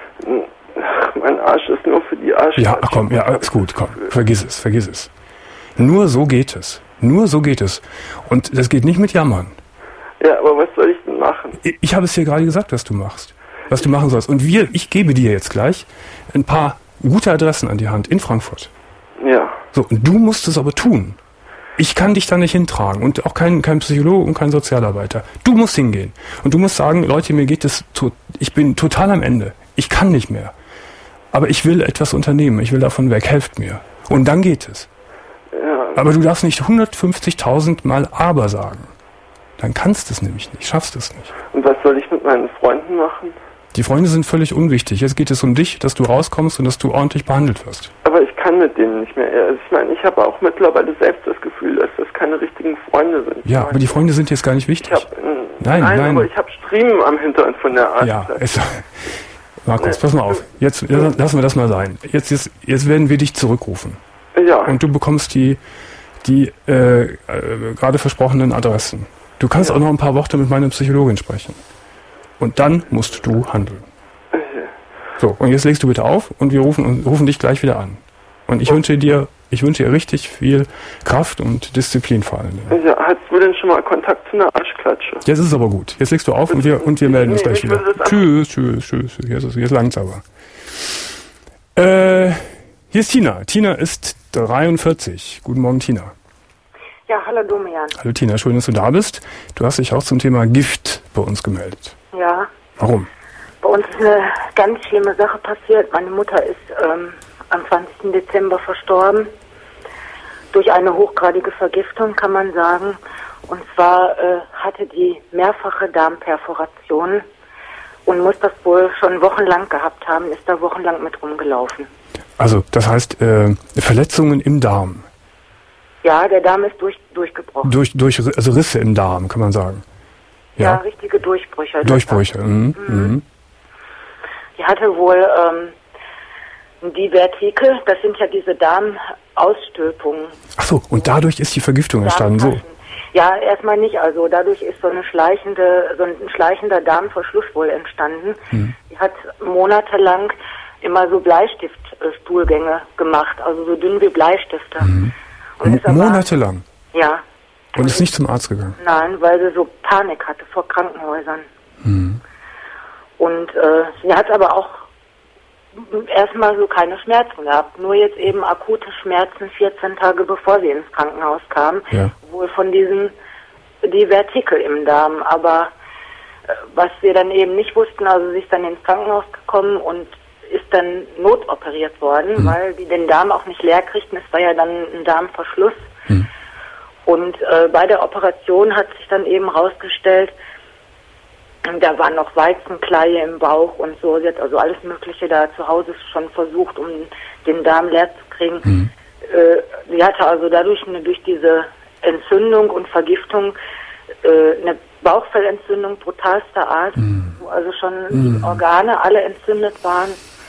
Mein Arsch ist nur für die Arsch. Ja, ach komm, ja, ist gut, komm, vergiss es, vergiss es. Nur so geht es. Nur so geht es. Und das geht nicht mit Jammern. Ja, aber was soll ich denn machen? Ich, ich habe es dir gerade gesagt, was du machst. Was du machen sollst. Und wir, ich gebe dir jetzt gleich ein paar gute Adressen an die Hand in Frankfurt. Ja. So, und du musst es aber tun. Ich kann dich da nicht hintragen und auch kein, kein Psychologe und kein Sozialarbeiter. Du musst hingehen. Und du musst sagen, Leute, mir geht es, to- ich bin total am Ende. Ich kann nicht mehr. Aber ich will etwas unternehmen. Ich will davon weg. Helft mir. Und dann geht es. Ja. Aber du darfst nicht hundertfünfzigtausend Mal aber sagen. Dann kannst du es nämlich nicht. Schaffst es nicht. Und was soll ich mit meinen Freunden machen? Die Freunde sind völlig unwichtig. Jetzt geht es um dich, dass du rauskommst und dass du ordentlich behandelt wirst. Aber ich kann mit denen nicht mehr. Also ich meine, ich habe auch mittlerweile selbst das Gefühl, dass das keine richtigen Freunde sind. Ja, aber die Freunde sind jetzt gar nicht wichtig. Ich hab, äh, nein, nein, nein. aber ich habe Striemen am Hintern von der Art. Ja, es, Markus, pass mal auf. Jetzt lassen wir das mal sein. Jetzt, jetzt, jetzt werden wir dich zurückrufen. Ja. Und du bekommst die, die äh, äh, gerade versprochenen Adressen. Du kannst ja auch noch ein paar Worte mit meiner Psychologin sprechen. Und dann musst du handeln. So, und jetzt legst du bitte auf und wir rufen, rufen dich gleich wieder an. Und ich wünsche dir, ich wünsche dir richtig viel Kraft und Disziplin vor allem. Ja, hast du denn schon mal Kontakt zu einer Arschklatsche? Jetzt ist es aber gut. Jetzt legst du auf und wir, und wir melden uns gleich wieder. Tschüss, tschüss, tschüss. Jetzt, ist, jetzt langt's aber. Äh, hier ist Tina. Tina ist dreiundvierzig. Guten Morgen, Tina. Ja, hallo Domian. Hallo Tina, schön, dass du da bist. Du hast dich auch zum Thema Gift bei uns gemeldet. Ja. Warum? Bei uns ist eine ganz schlimme Sache passiert. Meine Mutter ist ähm, am zwanzigsten Dezember verstorben. Durch eine hochgradige Vergiftung, kann man sagen. Und zwar äh, hatte die mehrfache Darmperforation und muss das wohl schon wochenlang gehabt haben, ist da wochenlang mit rumgelaufen. Also, das heißt, äh, Verletzungen im Darm. Ja, der Darm ist durch, durchgebrochen. Durch, durch, also Risse im Darm, kann man sagen. Ja, ja richtige Durchbrüche. Durchbrüche, mhm. Mhm. Die hatte wohl ähm, Divertikel, das sind ja diese Darmausstülpungen. Ach so, und dadurch ist die Vergiftung entstanden, so? Ja, erstmal nicht. Also dadurch ist so eine schleichende, so ein schleichender Darmverschluss wohl entstanden. Mhm. Die hat monatelang immer so Bleistiftstuhlgänge gemacht, also so dünn wie Bleistifte. Mhm. Und ist aber, monatelang? Ja. Und ist nicht zum Arzt gegangen? Nein, weil sie so Panik hatte vor Krankenhäusern. Mhm. Und äh, sie hat aber auch erstmal so keine Schmerzen gehabt. Nur jetzt eben akute Schmerzen vierzehn Tage bevor sie ins Krankenhaus kam. Ja. Wohl von diesen Divertikel im Darm. Aber äh, was wir dann eben nicht wussten, also sie ist dann ins Krankenhaus gekommen und ist dann notoperiert worden, mhm. weil die den Darm auch nicht leer kriegten. Es war ja dann ein Darmverschluss. Mhm. Und äh, bei der Operation hat sich dann eben rausgestellt, da waren noch Weizenkleie im Bauch und so. Sie hat also alles Mögliche da zu Hause schon versucht, um den Darm leer zu kriegen. Mhm. Äh, sie hatte also dadurch eine, durch diese Entzündung und Vergiftung äh, eine Bauchfellentzündung brutalster Art, mhm. wo also schon mhm. die Organe alle entzündet waren.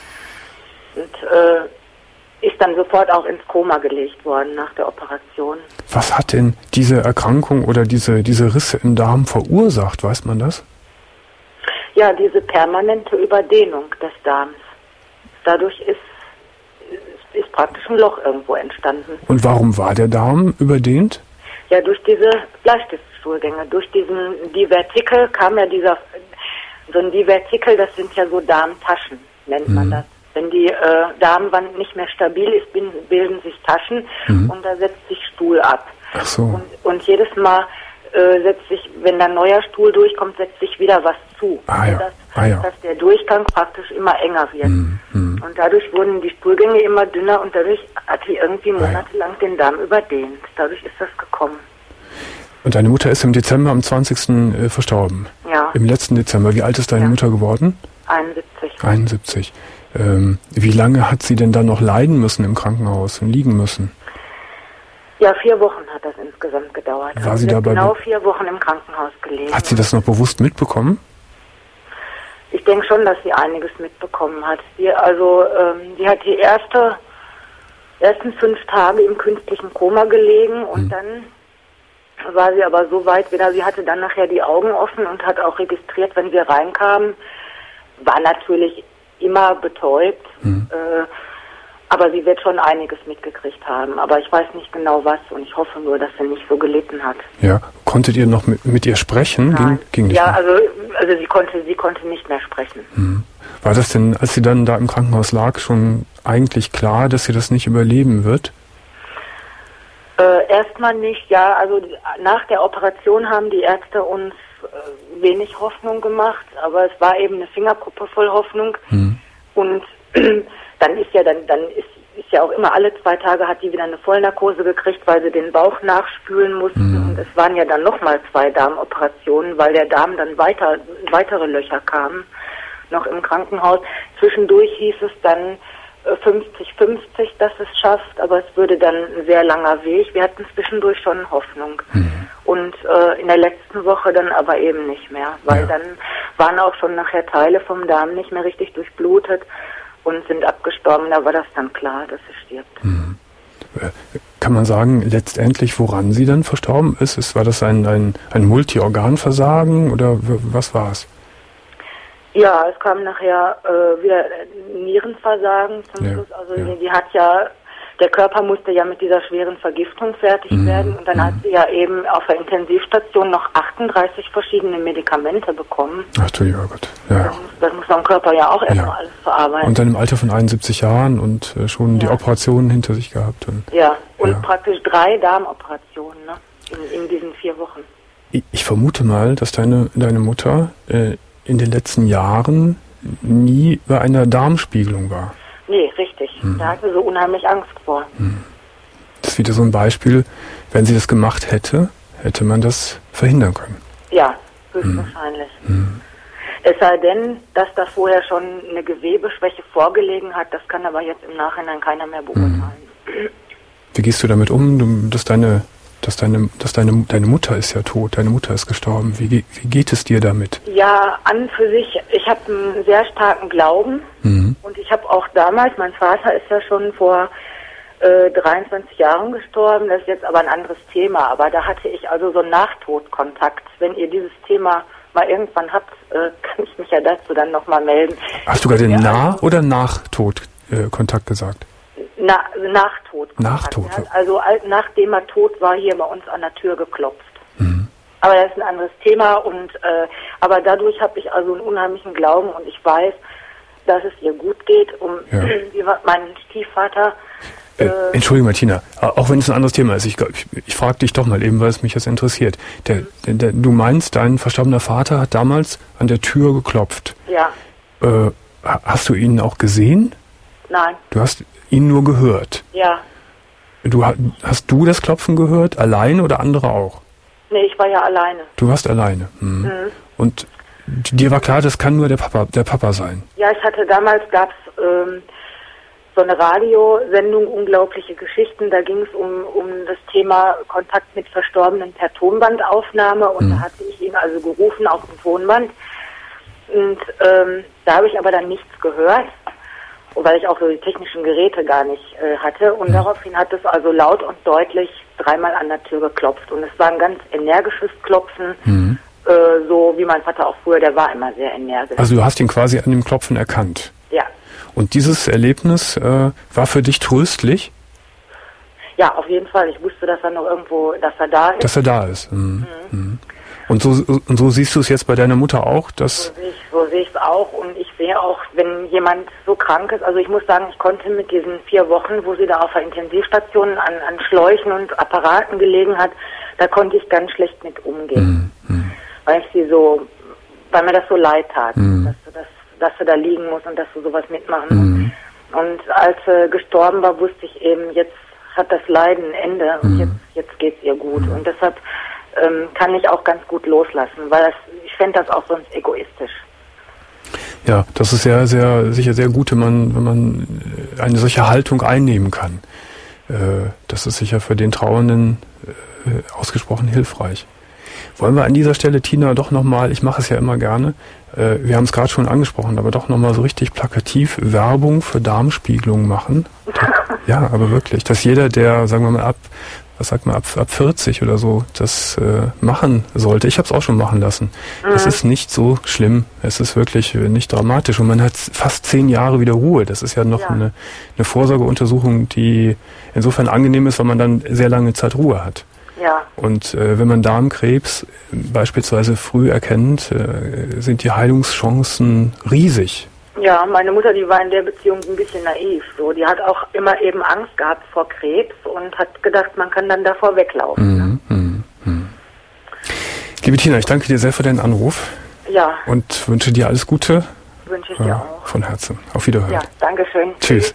Und äh, ist dann sofort auch ins Koma gelegt worden nach der Operation. Was hat denn diese Erkrankung oder diese, diese Risse im Darm verursacht? Weiß man das? Ja, diese permanente Überdehnung des Darms. Dadurch ist, ist, ist praktisch ein Loch irgendwo entstanden. Und warum war der Darm überdehnt? Ja, durch diese Bleistiftstuhlgänge. Durch diesen Divertikel kam ja dieser, so ein Divertikel, das sind ja so Darmtaschen, nennt man mhm. das. Wenn die äh, Darmwand nicht mehr stabil ist, bilden sich Taschen mhm. und da setzt sich Stuhl ab. Ach so. Und, und jedes Mal äh, setzt sich, wenn dann neuer Stuhl durchkommt, setzt sich wieder was zu. Ah, ja. Dass, ah, ja. dass der Durchgang praktisch immer enger wird. Mhm. Mhm. Und dadurch wurden die Stuhlgänge immer dünner und dadurch hat sie irgendwie monatelang ah, ja. den Darm überdehnt. Dadurch ist das gekommen. Und deine Mutter ist im Dezember am zwanzigsten Äh, verstorben? Ja. Im letzten Dezember. Wie alt ist deine ja. Mutter geworden? einundsiebzig. einundsiebzig. Ähm, wie lange hat sie denn dann noch leiden müssen im Krankenhaus und liegen müssen? Ja, vier Wochen hat das insgesamt gedauert. War also sie dabei genau vier Wochen im Krankenhaus gelegen. Hat sie das noch bewusst mitbekommen? Ich denke schon, dass sie einiges mitbekommen hat. Sie, also, ähm, sie hat die erste, ersten fünf Tage im künstlichen Koma gelegen und hm. dann war sie aber so weit wieder, sie hatte dann nachher die Augen offen und hat auch registriert, wenn wir reinkamen, war natürlich immer betäubt, hm. äh, aber sie wird schon einiges mitgekriegt haben. Aber ich weiß nicht genau was und ich hoffe nur, dass sie nicht so gelitten hat. Ja, konntet ihr noch mit, mit ihr sprechen? Nein. Ging, ging nicht ja, mehr? also, also sie konnte, sie konnte nicht mehr sprechen. Hm. War das denn, als sie dann da im Krankenhaus lag, schon eigentlich klar, dass sie das nicht überleben wird? Äh, erstmal nicht, ja. Also nach der Operation haben die Ärzte uns äh, wenig Hoffnung gemacht, aber es war eben eine Fingerkuppe voll Hoffnung. Hm. Und dann ist ja dann, dann ist, ist ja auch immer alle zwei Tage hat die wieder eine Vollnarkose gekriegt, weil sie den Bauch nachspülen mussten. Hm. Und es waren ja dann nochmal zwei Darmoperationen, weil der Darm dann weiter, weitere Löcher kamen, noch im Krankenhaus. Zwischendurch hieß es dann fünfzig fünfzig, dass es schafft, aber es würde dann ein sehr langer Weg. Wir hatten zwischendurch schon Hoffnung. Mhm. Und äh, in der letzten Woche dann aber eben nicht mehr, weil ja. dann waren auch schon nachher Teile vom Darm nicht mehr richtig durchblutet und sind abgestorben. Da war das dann klar, dass sie stirbt. Mhm. kann man sagen, letztendlich, woran sie dann verstorben ist? ist war das ein, ein, ein Multiorganversagen oder w- was war es? Ja, es kam nachher äh, wieder Nierenversagen zum Ja, Schluss. Also ja. die, die hat ja, der Körper musste ja mit dieser schweren Vergiftung fertig Mhm. werden und dann Mhm. hat sie ja eben auf der Intensivstation noch achtunddreißig verschiedene Medikamente bekommen. Ach du lieber Gott. Ja. Das, muss, das muss am Körper ja auch erstmal Ja. alles verarbeiten. Und dann im Alter von einundsiebzig Jahren und äh, schon die Ja. Operationen hinter sich gehabt. Und ja, und Ja. praktisch drei Darmoperationen, ne? In, in diesen vier Wochen. ich, ich vermute mal, dass deine, deine Mutter äh, in den letzten Jahren nie bei einer Darmspiegelung war. Nee, richtig. Mhm. Da hatte sie unheimlich Angst vor. Das ist wieder so ein Beispiel, wenn sie das gemacht hätte, hätte man das verhindern können. Ja, höchstwahrscheinlich. Es sei denn, dass da vorher schon eine Gewebeschwäche vorgelegen hat, das kann aber jetzt im Nachhinein keiner mehr beurteilen. Wie gehst du damit um, du, dass deine, dass deine, dass deine, deine Mutter ist ja tot, deine Mutter ist gestorben. Wie, ge- wie geht es dir damit? Ja, an für sich, ich habe einen sehr starken Glauben Mhm. und ich habe auch damals, mein Vater ist ja schon vor äh, dreiundzwanzig Jahren gestorben, das ist jetzt aber ein anderes Thema, aber da hatte ich also so einen Nachtodkontakt. Wenn ihr dieses Thema mal irgendwann habt, äh, kann ich mich ja dazu dann nochmal melden. Hast du gerade Ja, Nah- oder Nachtod äh, Kontakt gesagt? Na, Nachtod. Nachtod. Er hat also al- nachdem er tot war, hier bei uns an der Tür geklopft. Mhm. Aber das ist ein anderes Thema und äh, aber dadurch habe ich also einen unheimlichen Glauben und ich weiß, dass es ihr gut geht. Um Ja. wie war mein Stiefvater. Äh, Entschuldigung, Martina, auch wenn es ein anderes Thema ist, ich, ich, ich frage dich doch mal eben, weil es mich jetzt interessiert. Der, der, der, du meinst, dein verstorbener Vater hat damals an der Tür geklopft. Ja, Äh, ha- hast du ihn auch gesehen? nein, Du hast ihn nur gehört. ja. Du, ha- hast du das Klopfen gehört, allein oder andere auch? Nee, ich war ja alleine. Du warst alleine. Mhm. Mhm. Und dir war klar, das kann nur der Papa, der Papa sein. Ja, ich hatte damals, gab's ähm, so eine Radiosendung, Unglaubliche Geschichten, da ging es um, um das Thema Kontakt mit Verstorbenen per Tonbandaufnahme und Mhm. da hatte ich ihn also gerufen auf dem Tonband und ähm, da habe ich aber dann nichts gehört, weil ich auch so die technischen Geräte gar nicht äh, hatte und Mhm. daraufhin hat es also laut und deutlich dreimal an der Tür geklopft und es war ein ganz energisches Klopfen, Mhm. äh, so wie mein Vater auch früher, der war immer sehr energisch. Also du hast ihn quasi an dem Klopfen erkannt. Ja. Und dieses Erlebnis äh, war für dich tröstlich, Ja, auf jeden Fall. Ich wusste, dass er noch irgendwo, dass er da ist. dass er da ist. Mhm. Mhm. Und, so, und so siehst du es jetzt bei deiner Mutter auch, dass... So sehe ich, so sehe ich es auch. Und ich sehe auch, wenn jemand so krank ist, also ich muss sagen, ich konnte mit diesen vier Wochen, wo sie da auf der Intensivstation an, an Schläuchen und Apparaten gelegen hat, da konnte ich ganz schlecht mit umgehen. Mhm. Weil ich sie so, weil mir das so leid tat, Mhm. dass, du das, dass du da liegen musst und dass du sowas mitmachen Mhm. musst. Und als sie gestorben war, wusste ich eben, jetzt hat das Leiden ein Ende und Mhm. jetzt, jetzt geht's ihr gut. Und deshalb ähm, kann ich auch ganz gut loslassen, weil das, ich fände das auch sonst egoistisch. Ja, das ist sehr, sehr, sicher sehr gut, wenn man, wenn man äh, eine solche Haltung einnehmen kann. Äh, Das ist sicher für den Trauernden äh, ausgesprochen hilfreich. Wollen wir an dieser Stelle, Tina, doch nochmal, ich mache es ja immer gerne, äh, wir haben es gerade schon angesprochen, aber doch nochmal so richtig plakativ Werbung für Darmspiegelung machen. Ja, aber wirklich, dass jeder, der, sagen wir mal, ab, was sagt man, ab, ab vierzig oder so, das äh, machen sollte. Ich habe es auch schon machen lassen. Das ist nicht so schlimm. Es ist wirklich äh, nicht dramatisch. Und man hat fast zehn Jahre wieder Ruhe. Das ist ja noch Ja. eine, eine Vorsorgeuntersuchung, die insofern angenehm ist, weil man dann sehr lange Zeit Ruhe hat. Ja, Und äh, wenn man Darmkrebs beispielsweise früh erkennt, äh, sind die Heilungschancen riesig. ja, meine Mutter, die war in der Beziehung ein bisschen naiv. So, die hat auch immer eben Angst gehabt vor Krebs und hat gedacht, man kann dann davor weglaufen. Mhm, mhm, mhm. Liebe Tina, ich danke dir sehr für deinen Anruf Ja, und wünsche dir alles Gute wünsche ich dir äh, auch. von Herzen. Auf Wiederhören. Ja, danke schön. Tschüss.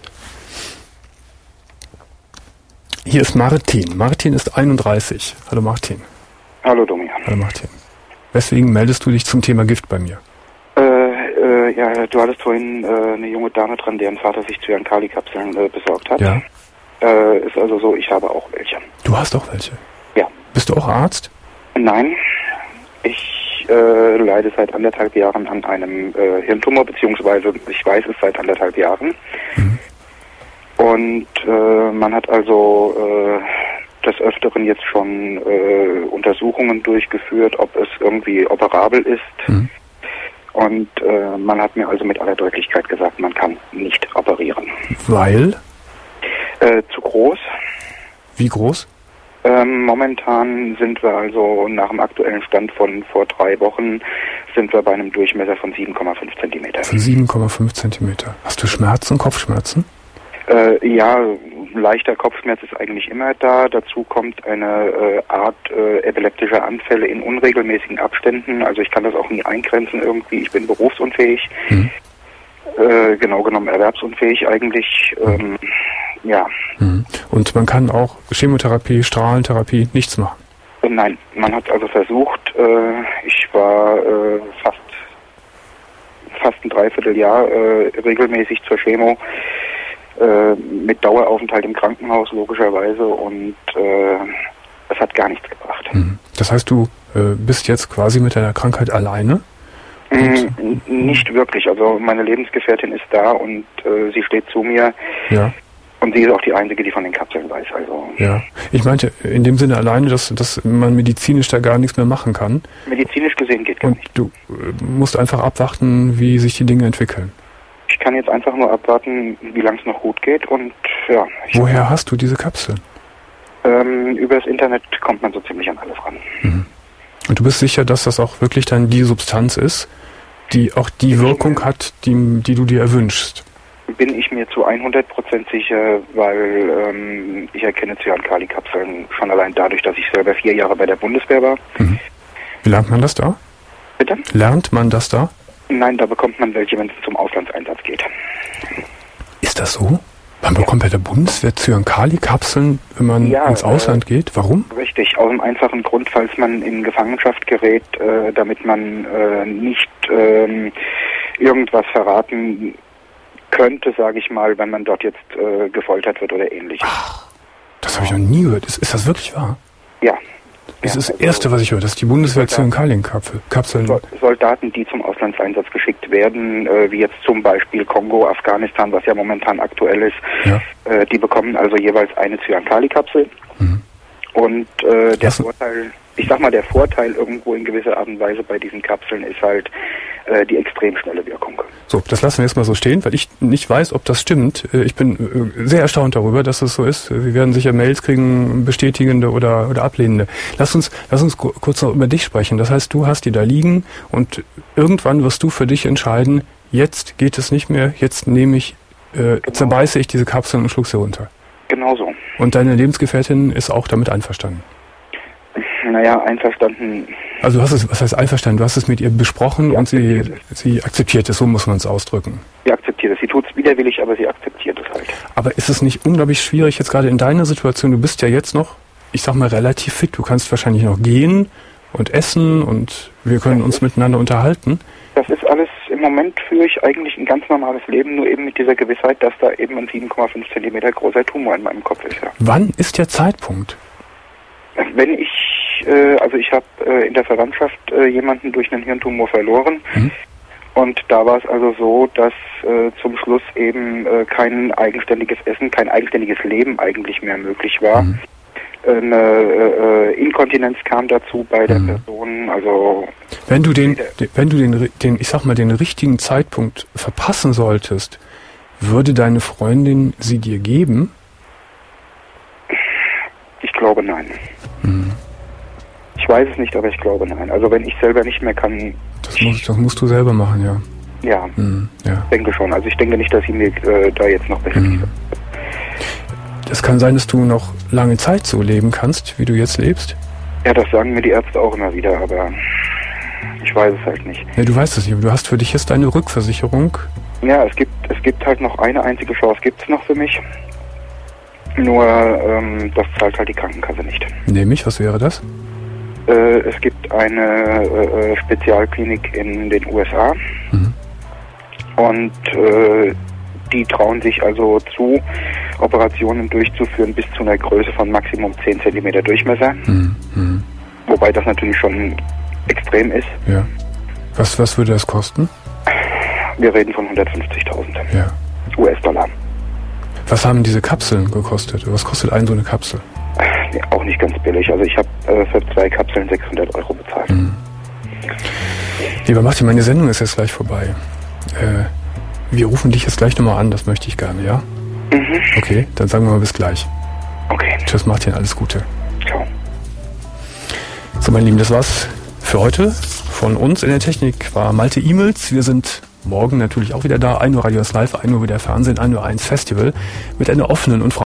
Hier ist Martin. Martin ist einunddreißig. Hallo Martin. Hallo Domian. Hallo Martin. Weswegen meldest du dich zum Thema Gift bei mir? Äh, äh, ja, du hattest vorhin äh, eine junge Dame dran, deren Vater sich zu ihren Kali-Kapseln äh, besorgt hat. Ja. Äh, ist also so, ich habe auch welche. Du hast auch welche? Ja. Bist du auch Arzt? Nein, ich äh, leide seit anderthalb Jahren an einem äh, Hirntumor, beziehungsweise ich weiß es seit anderthalb Jahren. Mhm. Und äh, man hat also äh, des Öfteren jetzt schon äh, Untersuchungen durchgeführt, ob es irgendwie operabel ist. Mhm. Und äh, man hat mir also mit aller Deutlichkeit gesagt, man kann nicht operieren. Weil? Äh, zu groß. Wie groß? Ähm, momentan sind wir also nach dem aktuellen Stand von vor drei Wochen sind wir bei einem Durchmesser von sieben Komma fünf Zentimeter. Von sieben Komma fünf Zentimeter. Hast du Schmerzen, Kopfschmerzen? Äh, ja, leichter Kopfschmerz ist eigentlich immer da. Dazu kommt eine äh, Art äh, epileptischer Anfälle in unregelmäßigen Abständen. Also ich kann das auch nie eingrenzen irgendwie. Ich bin berufsunfähig. Mhm. Äh, genau genommen erwerbsunfähig eigentlich. Ähm, ja. Mhm. Und man kann auch Chemotherapie, Strahlentherapie, nichts machen? Äh, nein, man hat also versucht. Äh, ich war äh, fast, fast ein Dreivierteljahr äh, regelmäßig zur Chemo. Mit Daueraufenthalt im Krankenhaus logischerweise und äh, es hat gar nichts gebracht. Das heißt, du äh, bist jetzt quasi mit deiner Krankheit alleine? Mm, nicht wirklich. Also meine Lebensgefährtin ist da und äh, sie steht zu mir. Ja. Und sie ist auch die Einzige, die von den Kapseln weiß. Also ja. Ich meinte in dem Sinne alleine, dass, dass man medizinisch da gar nichts mehr machen kann. Medizinisch gesehen geht gar und nicht. Du äh, musst einfach abwarten, wie sich die Dinge entwickeln. Ich kann jetzt einfach nur abwarten, wie lange es noch gut geht und ja. Woher hast du diese Kapseln? Ähm, über das Internet kommt man so ziemlich an alles ran. Mhm. Und du bist sicher, dass das auch wirklich dann die Substanz ist, die auch die Wirkung hat, die, die du dir erwünschst? Bin ich mir zu hundert Prozent sicher, weil ähm, ich erkenne Cyan-Kali-Kapseln schon allein dadurch, dass ich selber vier Jahre bei der Bundeswehr war. Mhm. Wie lernt man das da? Bitte? Lernt man das da? Nein, da bekommt man welche, wenn es zum Auslandseinsatz geht. Ist das so? Man bekommt bei der Bundeswehr Cyan-Kali-Kapseln, wenn man ja, ins Ausland äh, geht? Warum? Richtig, aus dem einfachen Grund, falls man in Gefangenschaft gerät, äh, damit man äh, nicht äh, irgendwas verraten könnte, sage ich mal, wenn man dort jetzt äh, gefoltert wird oder ähnliches. Ach, das habe ich noch nie gehört. Ist, ist das wirklich wahr? Ja. Das ja, ist das also Erste, was ich höre, dass die Bundeswehr Cyan-Kali-Kapseln... Soldaten, die zum Auslandseinsatz geschickt werden, äh, wie jetzt zum Beispiel Kongo, Afghanistan, was ja momentan aktuell ist, ja. äh, die bekommen also jeweils eine Cyan-Kali-Kapsel. Mhm. Und äh, der was? Vorteil, ich sag mal, der Vorteil irgendwo in gewisser Art und Weise bei diesen Kapseln ist halt äh, die extrem schnelle Wirkung. So, das lassen wir jetzt mal so stehen, weil ich nicht weiß, ob das stimmt. Ich bin sehr erstaunt darüber, dass es so ist. Wir werden sicher Mails kriegen, bestätigende oder, oder ablehnende. Lass uns, lass uns kurz noch über dich sprechen. Das heißt, du hast die da liegen und irgendwann wirst du für dich entscheiden, jetzt geht es nicht mehr, jetzt nehme ich, äh, genau. zerbeiße ich diese Kapseln und schluck sie runter. Genau so. Und deine Lebensgefährtin ist auch damit einverstanden? Naja, einverstanden. Also du hast es, was heißt einverstanden? Du hast es mit ihr besprochen und sie, sie akzeptiert es, so muss man es ausdrücken. Sie akzeptiert es. Sie tut es widerwillig, aber sie akzeptiert es halt. Aber ist es nicht unglaublich schwierig jetzt gerade in deiner Situation? Du bist ja jetzt noch, ich sag mal, relativ fit. Du kannst wahrscheinlich noch gehen und essen und wir können uns miteinander unterhalten. Das ist alles, im Moment führe ich eigentlich ein ganz normales Leben, nur eben mit dieser Gewissheit, dass da eben ein sieben Komma fünf Zentimeter großer Tumor in meinem Kopf ist. Ja. Wann ist der Zeitpunkt? Wenn ich, äh, also ich habe äh, in der Verwandtschaft äh, jemanden durch einen Hirntumor verloren. Mhm. Und da war es also so, dass äh, zum Schluss eben äh, kein eigenständiges Essen, kein eigenständiges Leben eigentlich mehr möglich war. Mhm. Eine äh, Inkontinenz kam dazu bei der mhm. Person, also... Wenn du den, wenn du den, den, ich sag mal, den richtigen Zeitpunkt verpassen solltest, würde deine Freundin sie dir geben? Ich glaube nein. Mhm. Ich weiß es nicht, aber ich glaube nein. Also wenn ich selber nicht mehr kann... Das, muss, das musst du selber machen, ja. Ja, mhm, ja. denke schon. Also ich denke nicht, dass sie mir äh, da jetzt noch behilft. Mhm. Es kann sein, dass du noch lange Zeit so leben kannst, wie du jetzt lebst. Ja, das sagen mir die Ärzte auch immer wieder, aber ich weiß es halt nicht. Ja, du weißt es nicht, aber du hast für dich jetzt deine Rückversicherung. Ja, es gibt es gibt halt noch eine einzige Chance, gibt es noch für mich. Nur, ähm, das zahlt halt die Krankenkasse nicht. Nämlich, was wäre das? Äh, es gibt eine äh, Spezialklinik in den U S A. Mhm. Und äh, die trauen sich also zu, Operationen durchzuführen bis zu einer Größe von Maximum zehn Zentimeter Durchmesser. Mhm. Wobei das natürlich schon extrem ist. Ja. Was, was würde das kosten? Wir reden von hundertfünfzigtausend ja. U S-Dollar. Was haben diese Kapseln gekostet? Was kostet ein so eine Kapsel? auch nicht ganz billig. Also ich habe äh, für zwei Kapseln sechshundert Euro bezahlt. Mhm. Lieber Martin, meine Sendung ist jetzt gleich vorbei. Äh, wir rufen dich jetzt gleich nochmal an, das möchte ich gerne, ja? Mhm. Okay, dann sagen wir mal bis gleich. Okay. Tschüss Martin, alles Gute. Ciao. So, meine Lieben, das war's für heute. Von uns in der Technik war Malte E-Mails. Wir sind morgen natürlich auch wieder da. ein Uhr Radio ist live, ein Uhr wieder Fernsehen, ein Uhr eins Festival mit einer offenen und